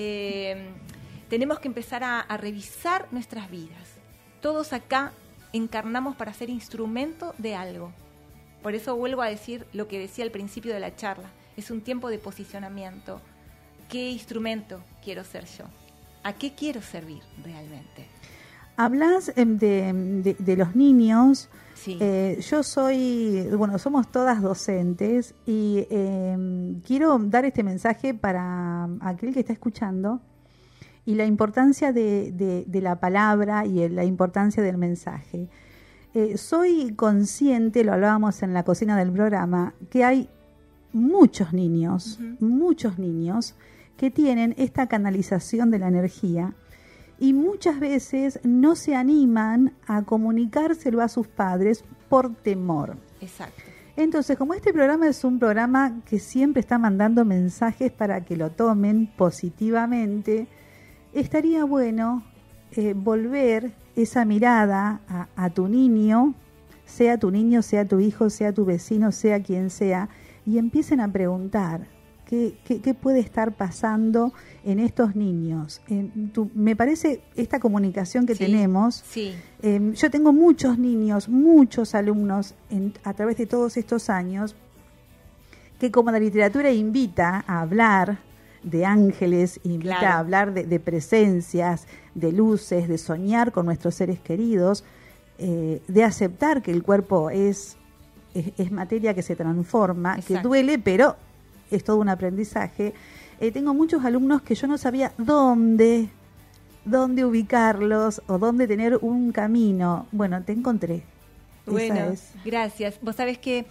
eh, tenemos que empezar a, a revisar nuestras vidas. Todos acá encarnamos para ser instrumento de algo. Por eso vuelvo a decir lo que decía al principio de la charla. Es un tiempo de posicionamiento. ¿Qué instrumento quiero ser yo? ¿A qué quiero servir realmente? Hablas eh, de, de, de los niños. Sí. Eh, yo soy, bueno, somos todas docentes y eh, quiero dar este mensaje para aquel que está escuchando y la importancia de, de, de la palabra y la importancia del mensaje. Eh, soy consciente, lo hablábamos en la cocina del programa, que hay muchos niños, uh-huh. muchos niños que tienen esta canalización de la energía y muchas veces no se animan a comunicárselo a sus padres por temor. Exacto. Entonces, como este programa es un programa que siempre está mandando mensajes para que lo tomen positivamente, estaría bueno eh, volver esa mirada a, a tu niño, sea tu niño, sea tu hijo, sea tu vecino, sea quien sea, y empiecen a preguntar qué, qué, qué puede estar pasando en estos niños. Eh, tu, me parece esta comunicación que sí, tenemos, sí. Eh, yo tengo muchos niños, muchos alumnos en, a través de todos estos años, que como la literatura invita a hablar de ángeles, invita claro. a hablar de, de presencias, de luces, de soñar con nuestros seres queridos, eh, de aceptar que el cuerpo es, es, es materia que se transforma, exacto. que duele, pero es todo un aprendizaje. Eh, tengo muchos alumnos que yo no sabía dónde, dónde ubicarlos o dónde tener un camino. Bueno, te encontré. Bueno, Esa es. Gracias. Vos sabés que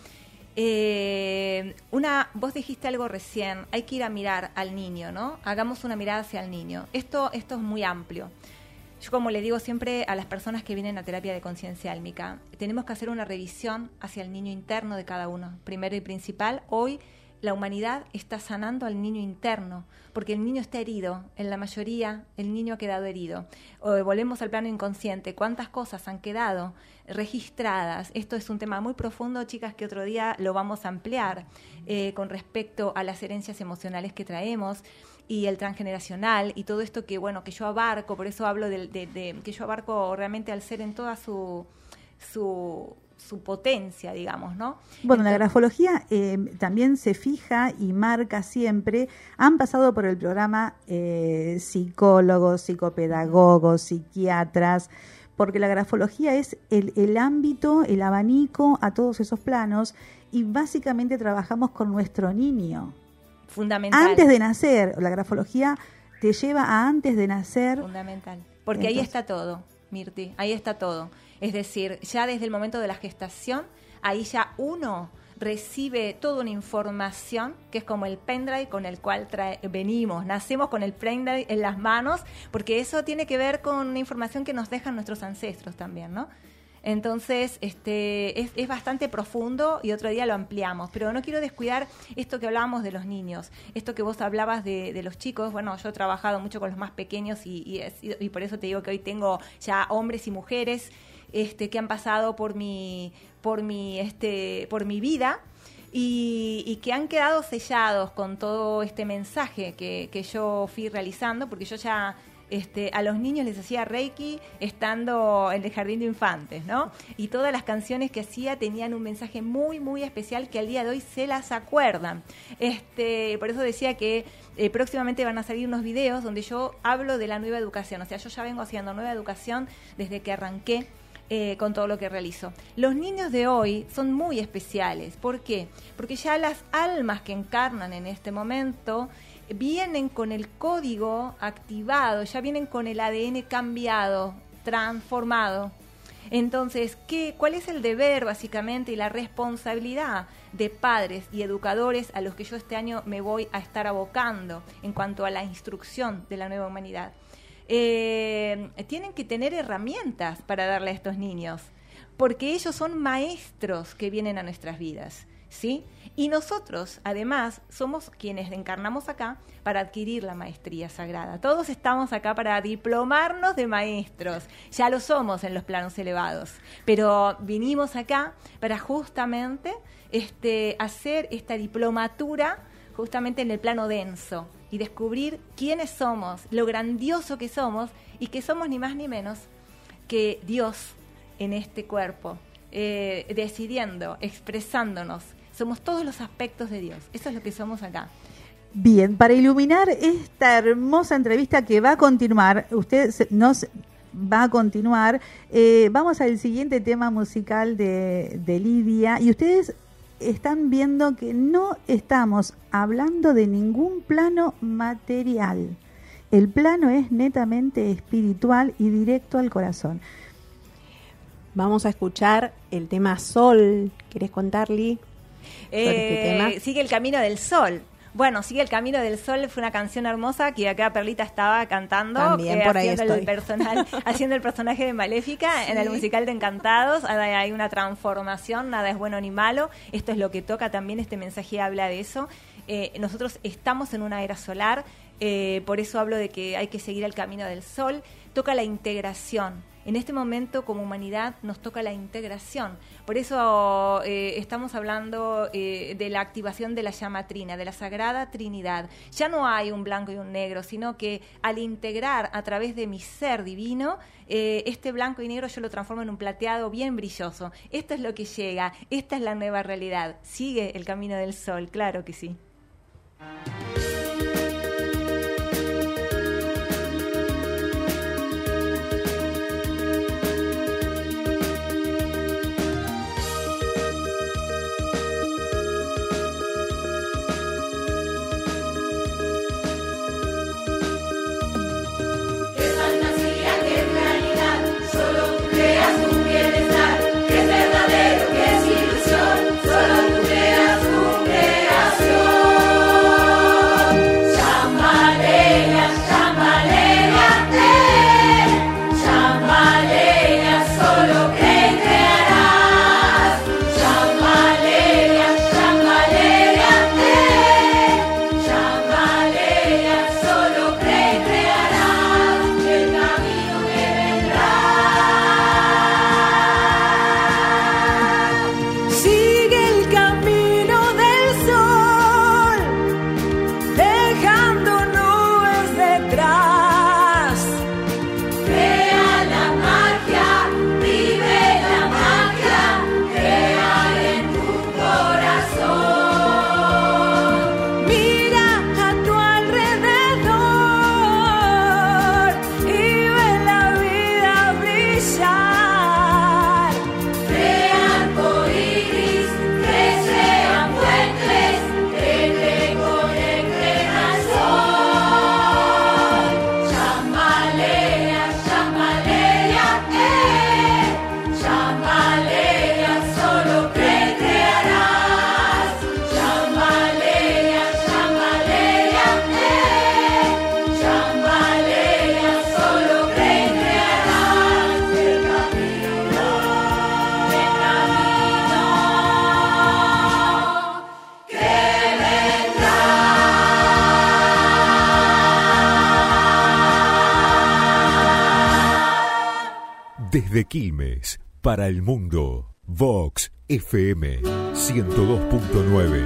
Eh, una, vos dijiste algo recién, hay que ir a mirar al niño, ¿no? Hagamos una mirada hacia el niño. Esto, esto es muy amplio. Yo, como le digo siempre a las personas que vienen a terapia de conciencia álmica, tenemos que hacer una revisión hacia el niño interno de cada uno. Primero y principal, hoy la humanidad está sanando al niño interno, porque el niño está herido, en la mayoría el niño ha quedado herido. O volvemos al plano inconsciente, cuántas cosas han quedado registradas. Esto es un tema muy profundo, chicas, que otro día lo vamos a ampliar eh, con respecto a las herencias emocionales que traemos y el transgeneracional y todo esto que, bueno, que yo abarco, por eso hablo de, de, de que yo abarco realmente al ser en toda su... su su potencia, digamos, ¿no? Bueno, Entonces, la grafología eh, también se fija y marca siempre, han pasado por el programa eh, psicólogos, psicopedagogos, psiquiatras, porque la grafología es el, el ámbito, el abanico a todos esos planos y básicamente trabajamos con nuestro niño. Fundamental. Antes de nacer, la grafología te lleva a antes de nacer. Fundamental, porque Entonces, ahí está todo, Mirti, ahí está todo. Es decir, ya desde el momento de la gestación, ahí ya uno recibe toda una información que es como el pendrive con el cual trae, venimos, nacemos con el pendrive en las manos, porque eso tiene que ver con una información que nos dejan nuestros ancestros también, ¿no? Entonces, este es, es bastante profundo y otro día lo ampliamos, pero no quiero descuidar esto que hablábamos de los niños, esto que vos hablabas de, de los chicos. Bueno, yo he trabajado mucho con los más pequeños y, y, es, y por eso te digo que hoy tengo ya hombres y mujeres Este, que han pasado por mi, por mi, este, por mi vida y, y que han quedado sellados con todo este mensaje que, que yo fui realizando, porque yo ya este, a los niños les hacía Reiki estando en el jardín de infantes, ¿no? Y todas las canciones que hacía tenían un mensaje muy, muy especial que al día de hoy se las acuerdan. Este, por eso decía que eh, próximamente van a salir unos videos donde yo hablo de la nueva educación. O sea, yo ya vengo haciendo nueva educación desde que arranqué eh, con todo lo que realizo. Los niños de hoy son muy especiales. ¿Por qué? Porque ya las almas que encarnan en este momento vienen con el código activado, ya vienen con el A D N cambiado, transformado. Entonces, ¿qué, ¿cuál es el deber básicamente y la responsabilidad de padres y educadores a los que yo este año me voy a estar abocando en cuanto a la instrucción de la nueva humanidad? Eh, tienen que tener herramientas para darle a estos niños, porque ellos son maestros que vienen a nuestras vidas, ¿sí? Y nosotros, además, somos quienes encarnamos acá para adquirir la maestría sagrada. Todos estamos acá para diplomarnos de maestros. Ya lo somos en los planos elevados, pero vinimos acá para justamente este, hacer esta diplomatura justamente en el plano denso y descubrir quiénes somos, lo grandioso que somos y que somos ni más ni menos que Dios en este cuerpo, eh, decidiendo, expresándonos. Somos todos los aspectos de Dios. Eso es lo que somos acá. Bien, para iluminar esta hermosa entrevista que va a continuar, usted se, nos va a continuar, eh, vamos al siguiente tema musical de, de Lidia, y ustedes están viendo que no estamos hablando de ningún plano material. El plano es netamente espiritual y directo al corazón. Vamos a escuchar el tema Sol. ¿Querés contar, Li? Eh, este sigue el camino del sol. Bueno, Sigue el camino del sol fue una canción hermosa que acá Perlita estaba cantando. También eh, por ahí haciendo estoy. El personal, haciendo el personaje de Maléfica, sí, en el musical de Encantados. Hay una transformación, nada es bueno ni malo. Esto es lo que toca también, este mensaje habla de eso. Eh, nosotros estamos en una era solar, eh, por eso hablo de que hay que seguir el camino del sol. Toca la integración. En este momento, como humanidad, nos toca la integración. Por eso eh, estamos hablando eh, de la activación de la llama trina, de la Sagrada Trinidad. Ya no hay un blanco y un negro, sino que al integrar a través de mi ser divino, eh, este blanco y negro yo lo transformo en un plateado bien brilloso. Esto es lo que llega, esta es la nueva realidad. Sigue el camino del sol, claro que sí. Desde Quilmes, para el mundo, Vox F M ciento dos punto nueve.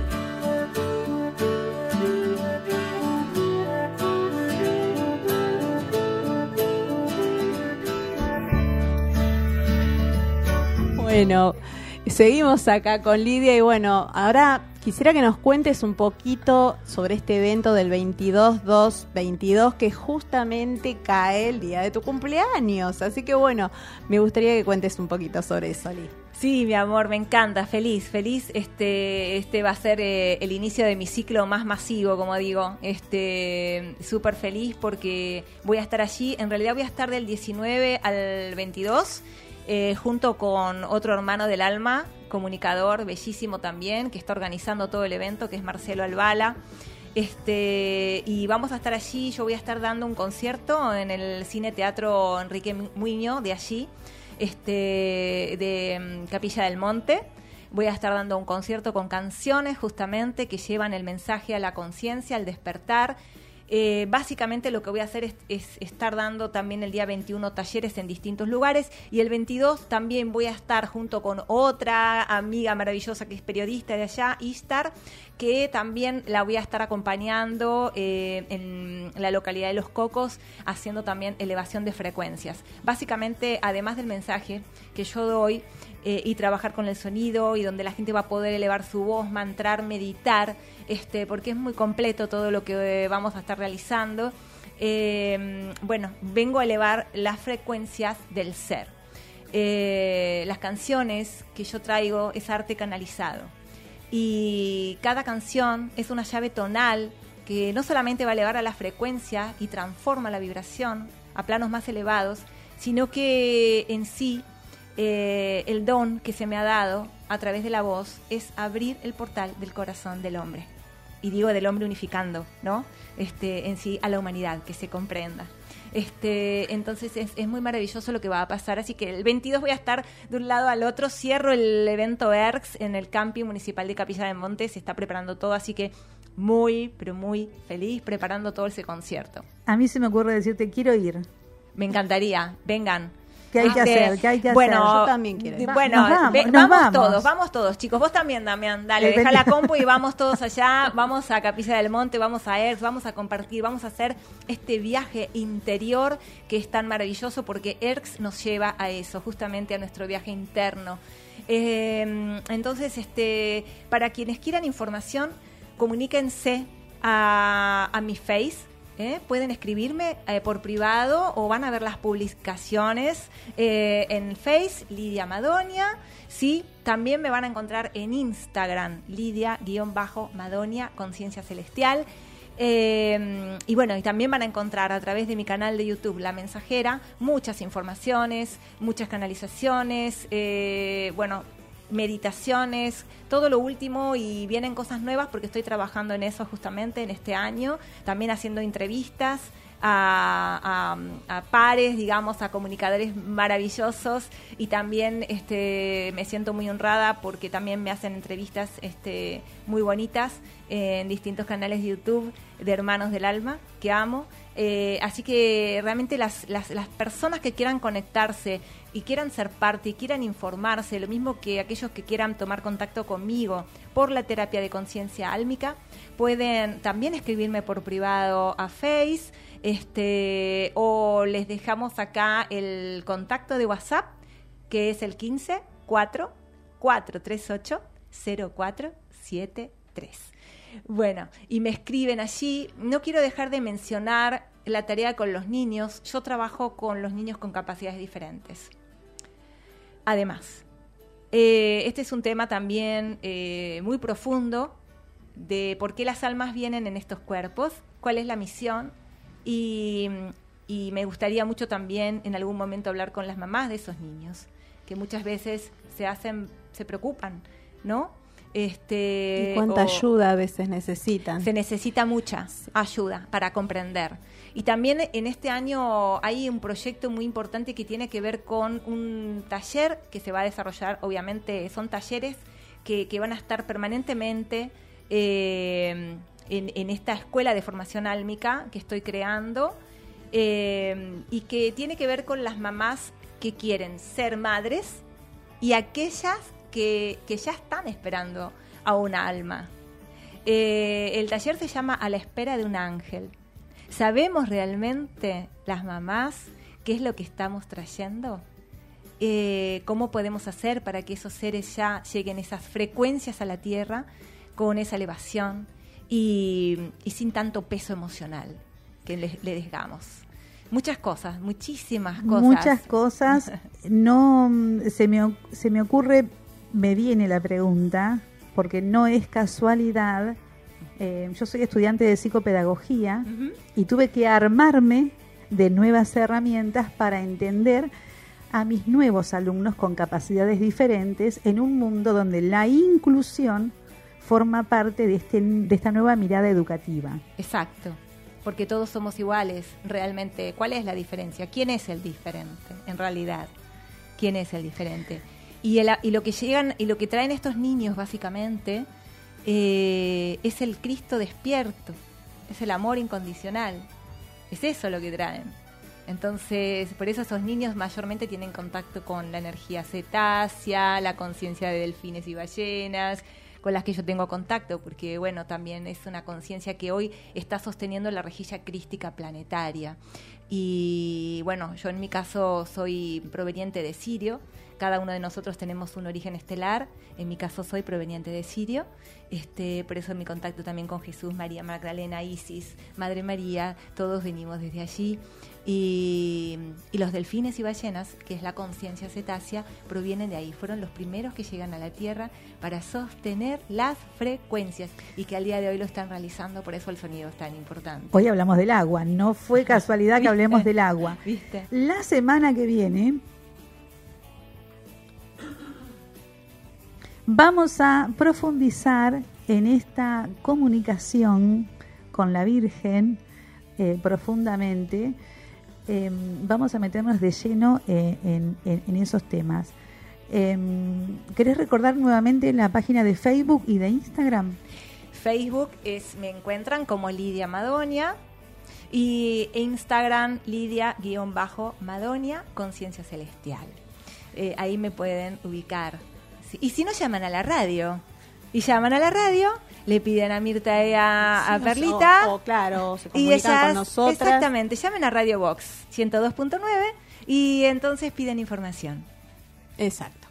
Bueno, seguimos acá con Lidia y bueno, ahora Quisiera que nos cuentes un poquito sobre este evento del veintidós dos veintidós que justamente cae el día de tu cumpleaños. Así que bueno, me gustaría que cuentes un poquito sobre eso, Li. Sí, mi amor, me encanta, feliz, feliz. Este, este va a ser eh, el inicio de mi ciclo más masivo, como digo. Este, súper feliz porque voy a estar allí. En realidad voy a estar del diecinueve al veintidós, eh, junto con otro hermano del alma, comunicador bellísimo también, que está organizando todo el evento, que es Marcelo Albala. Este, y vamos a estar allí. Yo voy a estar dando un concierto en el Cine Teatro Enrique Muñoz de allí. Este, de um, Capilla del Monte. Voy a estar dando un concierto con canciones justamente que llevan el mensaje a la conciencia, al despertar. Eh, básicamente lo que voy a hacer es, es estar dando también el día veintiuno talleres en distintos lugares, y el veintidós también voy a estar junto con otra amiga maravillosa que es periodista de allá, Ishtar, que también la voy a estar acompañando eh, en la localidad de Los Cocos, haciendo también elevación de frecuencias. Básicamente, además del mensaje que yo doy, eh, y trabajar con el sonido, y donde la gente va a poder elevar su voz, mantrar, meditar, este, porque es muy completo todo lo que eh, vamos a estar realizando. Eh, bueno, vengo a elevar las frecuencias del ser. Eh, las canciones que yo traigo es arte canalizado. Y cada canción es una llave tonal que no solamente va a elevar a la frecuencia y transforma la vibración a planos más elevados, sino que en sí eh, el don que se me ha dado a través de la voz es abrir el portal del corazón del hombre. Y digo del hombre unificando, ¿no? Este, en sí a la humanidad, que se comprenda. Este, entonces es, es muy maravilloso lo que va a pasar, así que el veintidós voy a estar de un lado al otro. Cierro el evento E R C en el camping municipal de Capilla del Monte, se está preparando todo, así que muy, pero muy feliz preparando todo ese concierto. A mí se me ocurre decirte, quiero ir. Me encantaría, vengan. ¿Qué hay que Este, hacer? ¿Qué hay que bueno, hacer? Yo también quiero ir. Bueno, Nos vamos, ve- nos vamos, vamos. todos, vamos todos, chicos. Vos también, Damián, dale, El deja veinte la compu y vamos todos allá. Vamos a Capilla del Monte, vamos a E R C, vamos a compartir, vamos a hacer este viaje interior que es tan maravilloso, porque E R C nos lleva a eso, justamente a nuestro viaje interno. Eh, entonces, este, para quienes quieran información, comuníquense a, a mi Face. ¿Eh? Pueden escribirme eh, por privado, o van a ver las publicaciones eh, en Face, Lidia Madonia. Sí, también me van a encontrar en Instagram, Lidia-Madonia, Conciencia Celestial. Eh, y bueno, y también van a encontrar a través de mi canal de YouTube, La Mensajera, muchas informaciones, muchas canalizaciones, eh, bueno, meditaciones, todo lo último, y vienen cosas nuevas porque estoy trabajando en eso justamente en este año, también haciendo entrevistas a, a, a pares, digamos, a comunicadores maravillosos, y también este, me siento muy honrada porque también me hacen entrevistas este, muy bonitas en distintos canales de YouTube de hermanos del alma que amo. Eh, así que realmente las, las, las personas que quieran conectarse y quieran ser parte y quieran informarse, lo mismo que aquellos que quieran tomar contacto conmigo por la terapia de conciencia álmica, pueden también escribirme por privado a Face, este, o les dejamos acá el contacto de WhatsApp, que es el quince cuatro cuatro tres ocho cero cuatro siete tres. Bueno, y me escriben allí. No quiero dejar de mencionar la tarea con los niños. Yo trabajo con los niños con capacidades diferentes. Además, eh, este es un tema también eh, muy profundo de por qué las almas vienen en estos cuerpos, cuál es la misión, y, y me gustaría mucho también en algún momento hablar con las mamás de esos niños, que muchas veces se hacen, se preocupan, ¿no? Este, ¿Y cuánta o, ayuda a veces necesitan? Se necesita mucha ayuda para comprender. Y también en este año hay un proyecto muy importante que tiene que ver con un taller que se va a desarrollar. Obviamente son talleres que, que van a estar permanentemente eh, en, en esta escuela de formación álmica que estoy creando, eh, y que tiene que ver con las mamás que quieren ser madres y aquellas que, que ya están esperando a una alma. Eh, el taller se llama A la espera de un ángel. ¿Sabemos realmente las mamás qué es lo que estamos trayendo? Eh, ¿Cómo podemos hacer para que esos seres ya lleguen esas frecuencias a la tierra? con esa elevación y, y sin tanto peso emocional que le, le desgamos. Muchas cosas, muchísimas cosas. Muchas cosas. No se me, se me ocurre, me viene la pregunta, porque no es casualidad. Eh, yo soy estudiante de psicopedagogía uh-huh. y tuve que armarme de nuevas herramientas para entender a mis nuevos alumnos con capacidades diferentes en un mundo donde la inclusión forma parte de, este, de esta nueva mirada educativa. Exacto. Porque todos somos iguales, realmente. ¿Cuál es la diferencia? ¿Quién es el diferente, en realidad? ¿Quién es el diferente? Y, el, y lo que llegan y lo que traen estos niños, básicamente, eh, es el Cristo despierto, es el amor incondicional. Es eso lo que traen. Entonces, por eso esos niños mayormente tienen contacto con la energía cetácea, la conciencia de delfines y ballenas, con las que yo tengo contacto, porque bueno, también es una conciencia que hoy está sosteniendo la rejilla crística planetaria. Y bueno, yo en mi caso soy proveniente de Sirio, cada uno de nosotros tenemos un origen estelar, en mi caso soy proveniente de Sirio, este, por eso mi contacto también con Jesús, María Magdalena, Isis, Madre María, todos venimos desde allí. Y, y los delfines y ballenas, que es la conciencia cetácea, provienen de ahí. Fueron los primeros que llegan a la Tierra para sostener las frecuencias y que al día de hoy lo están realizando, por eso el sonido es tan importante. Hoy hablamos del agua, no fue casualidad que hablemos del agua. ¿Viste? La semana que viene vamos a profundizar en esta comunicación con la Virgen eh, profundamente. Eh, vamos a meternos de lleno eh, en, en, en esos temas. Eh, ¿Querés recordar nuevamente la página de Facebook y de Instagram? Facebook es, me encuentran como Lidia Madonia y Instagram Lidia-Madonia Conciencia Celestial. Eh, ahí me pueden ubicar. Sí. Y si no, llaman a la radio. Y llaman a la radio, le piden a Mirta y a, sí, a Perlita. O, o claro, se y comunican ellas, con nosotras. Exactamente, llamen a Radio Box ciento dos punto nueve y entonces piden información. Exacto.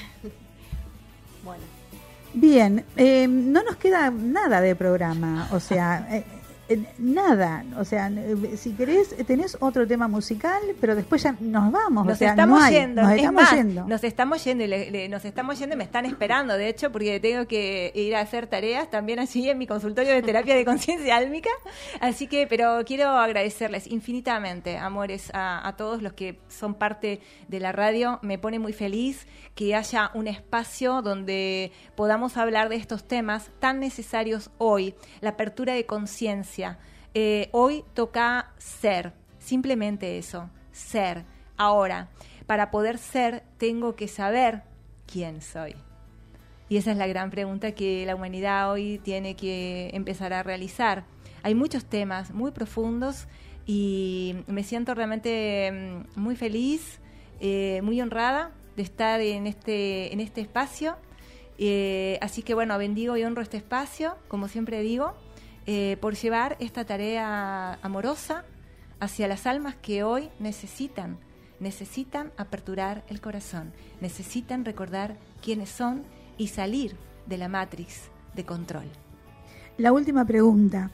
Bueno. Bien, eh, no nos queda nada de programa, o sea, eh, eh, nada, o sea, eh, si querés, tenés otro tema musical, pero después ya nos vamos, nos o sea, estamos no hay, yendo, nos es estamos más, yendo. Nos estamos yendo y le, le, nos estamos yendo y me están esperando, de hecho, porque tengo que ir a hacer tareas también allí en mi consultorio de terapia de conciencia álmica, así que, pero quiero agradecerles infinitamente, amores, a, a todos los que son parte de la radio. Me pone muy feliz que haya un espacio donde podamos hablar de estos temas tan necesarios hoy, la apertura de conciencia. Eh, hoy toca ser, simplemente eso, ser. Ahora, para poder ser, tengo que saber quién soy. Y esa es la gran pregunta que la humanidad hoy tiene que empezar a realizar. Hay muchos temas muy profundos y me siento realmente muy feliz, eh, muy honrada de estar en este, en este espacio. Eh, así que bueno, bendigo y honro este espacio, como siempre digo, eh, por llevar esta tarea amorosa hacia las almas que hoy necesitan, necesitan aperturar el corazón, necesitan recordar quiénes son y salir de la matrix de control. La última pregunta.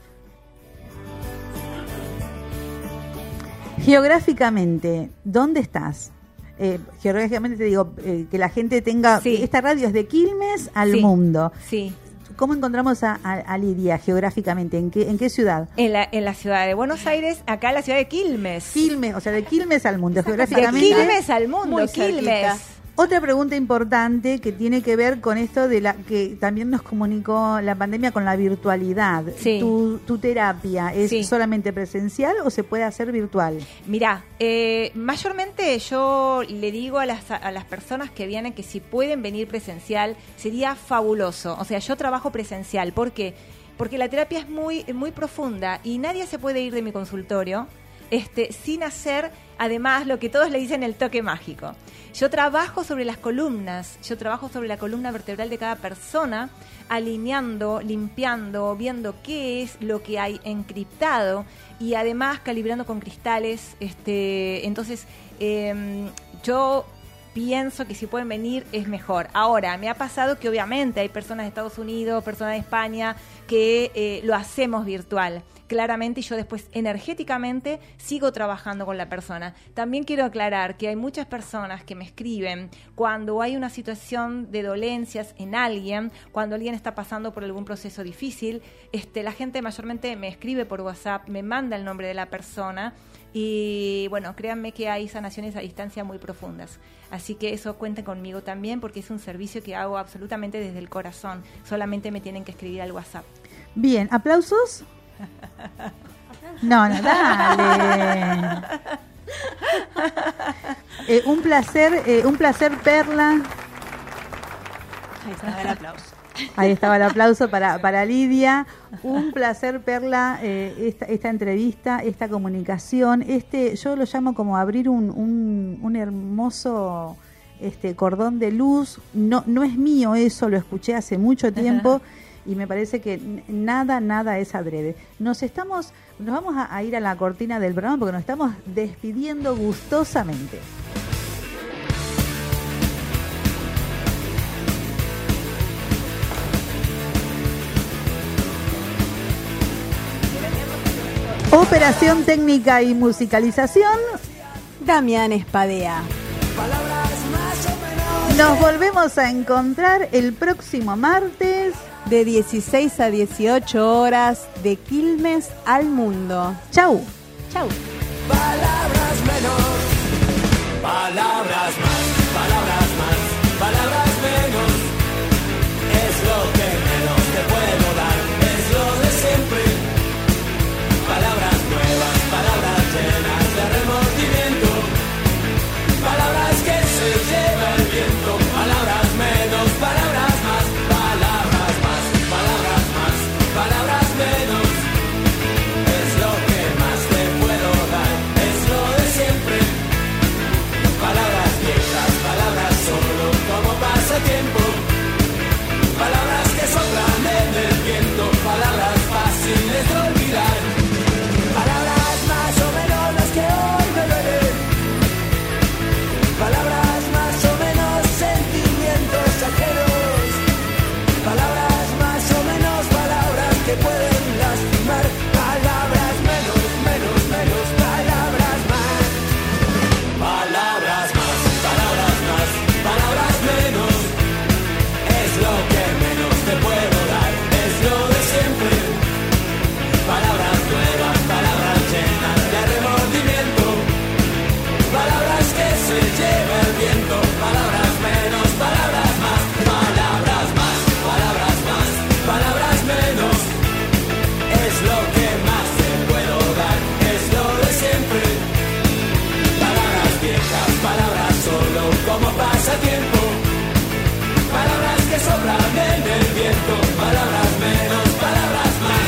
Geográficamente, ¿dónde estás? Eh, geográficamente te digo, eh, que la gente tenga... Sí. Esta radio es de Quilmes al Sí. mundo. Sí. ¿Cómo encontramos a, a, a Lidia geográficamente? ¿En qué, en qué ciudad? En la, en la ciudad de Buenos Aires, acá en la ciudad de Quilmes. Quilmes, o sea, de Quilmes al mundo, De geográficamente. Quilmes al mundo, Muy Quilmes. cerquita. Otra pregunta importante que tiene que ver con esto de la que también nos comunicó la pandemia con la virtualidad. Sí. ¿Tu, tu terapia es Sí. solamente presencial o se puede hacer virtual? Mirá, eh, mayormente yo le digo a las, a las personas que vienen que si pueden venir presencial sería fabuloso. O sea, yo trabajo presencial. ¿Por qué? Porque la terapia es muy, muy profunda y nadie se puede ir de mi consultorio este, sin hacer, además, lo que todos le dicen el toque mágico. Yo trabajo sobre las columnas, yo trabajo sobre la columna vertebral de cada persona, alineando, limpiando, viendo qué es lo que hay encriptado y además calibrando con cristales. Este, entonces, eh, yo pienso que si pueden venir es mejor. Ahora, me ha pasado que obviamente hay personas de Estados Unidos, personas de España, que eh, lo hacemos virtual. Claramente, y yo después energéticamente sigo trabajando con la persona. También quiero aclarar que hay muchas personas que me escriben cuando hay una situación de dolencias en alguien, cuando alguien está pasando por algún proceso difícil. Este, la gente mayormente me escribe por WhatsApp, me manda el nombre de la persona y bueno, créanme que hay sanaciones a distancia muy profundas. Así que eso cuenten conmigo también, porque es un servicio que hago absolutamente desde el corazón. Solamente me tienen que escribir al WhatsApp. Bien, ¿aplausos? No, no, dale. Eh, un placer, eh, un placer, Perla. Ahí estaba el aplauso. Ahí estaba el aplauso para, para Lidia. Un placer, Perla, eh, esta, esta entrevista, esta comunicación. Este, yo lo llamo como abrir un, un, un hermoso este, cordón de luz. No, no es mío eso, lo escuché hace mucho tiempo. Y me parece que nada, nada es adrede. Nos estamos, nos vamos a, a ir a la cortina del programa porque nos estamos despidiendo gustosamente. Operación técnica y musicalización, Damián Espadea. Nos volvemos a encontrar el próximo martes de dieciséis a dieciocho horas, de Quilmes al mundo. Chau. Chau. Palabras menos, palabras más, palabras más, palabras menos. Es lo que menos te puedo dar, es lo de siempre. Palabras nuevas, palabras llenas de remordimiento. Palabras que se lleva el viento. Palabras menos, palabras más, palabras más, palabras más, palabras menos. Es lo que más te puedo dar, es lo de siempre. Palabras viejas, palabras solo como pasatiempo. Palabras que soplan en el viento, palabras fáciles de olvidar. Palabras más o menos las que hoy me duelen. Palabras más o menos sentimientos ajenos. Palabras más o menos palabras que pueden lastimar. Palabras menos, menos, menos, palabras más. Palabras más, palabras más, palabras menos. Es lo que menos te puedo dar, es lo de siempre. Palabras nuevas, palabras llenas de remordimiento. Palabras que se lleva el viento. Palabras menos, palabras más. Palabras más, palabras más, palabras menos. Es lo que más te puedo dar, es lo de siempre. Palabras viejas, palabras solo como pasatiempo. Palabras que sobran en el viento. Palabras menos, palabras más.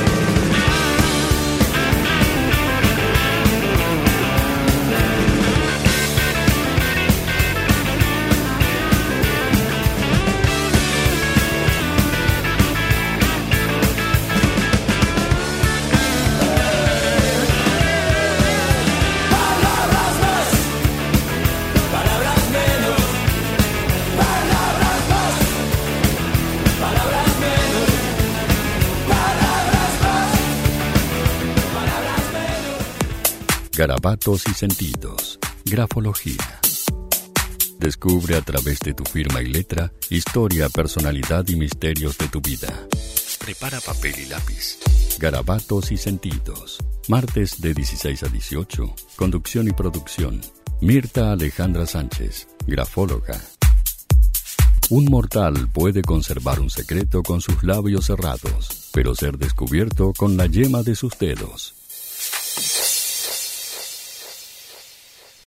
Palabras más, palabras menos, palabras más, palabras menos, palabras más, palabras menos. Garabatos y sentidos. Grafología. Descubre a través de tu firma y letra historia, personalidad y misterios de tu vida. Prepara papel y lápiz. Garabatos y sentidos. Martes de dieciséis a dieciocho. Conducción y producción. Mirta Alejandra Sánchez, grafóloga. Un mortal puede conservar un secreto con sus labios cerrados, pero ser descubierto con la yema de sus dedos.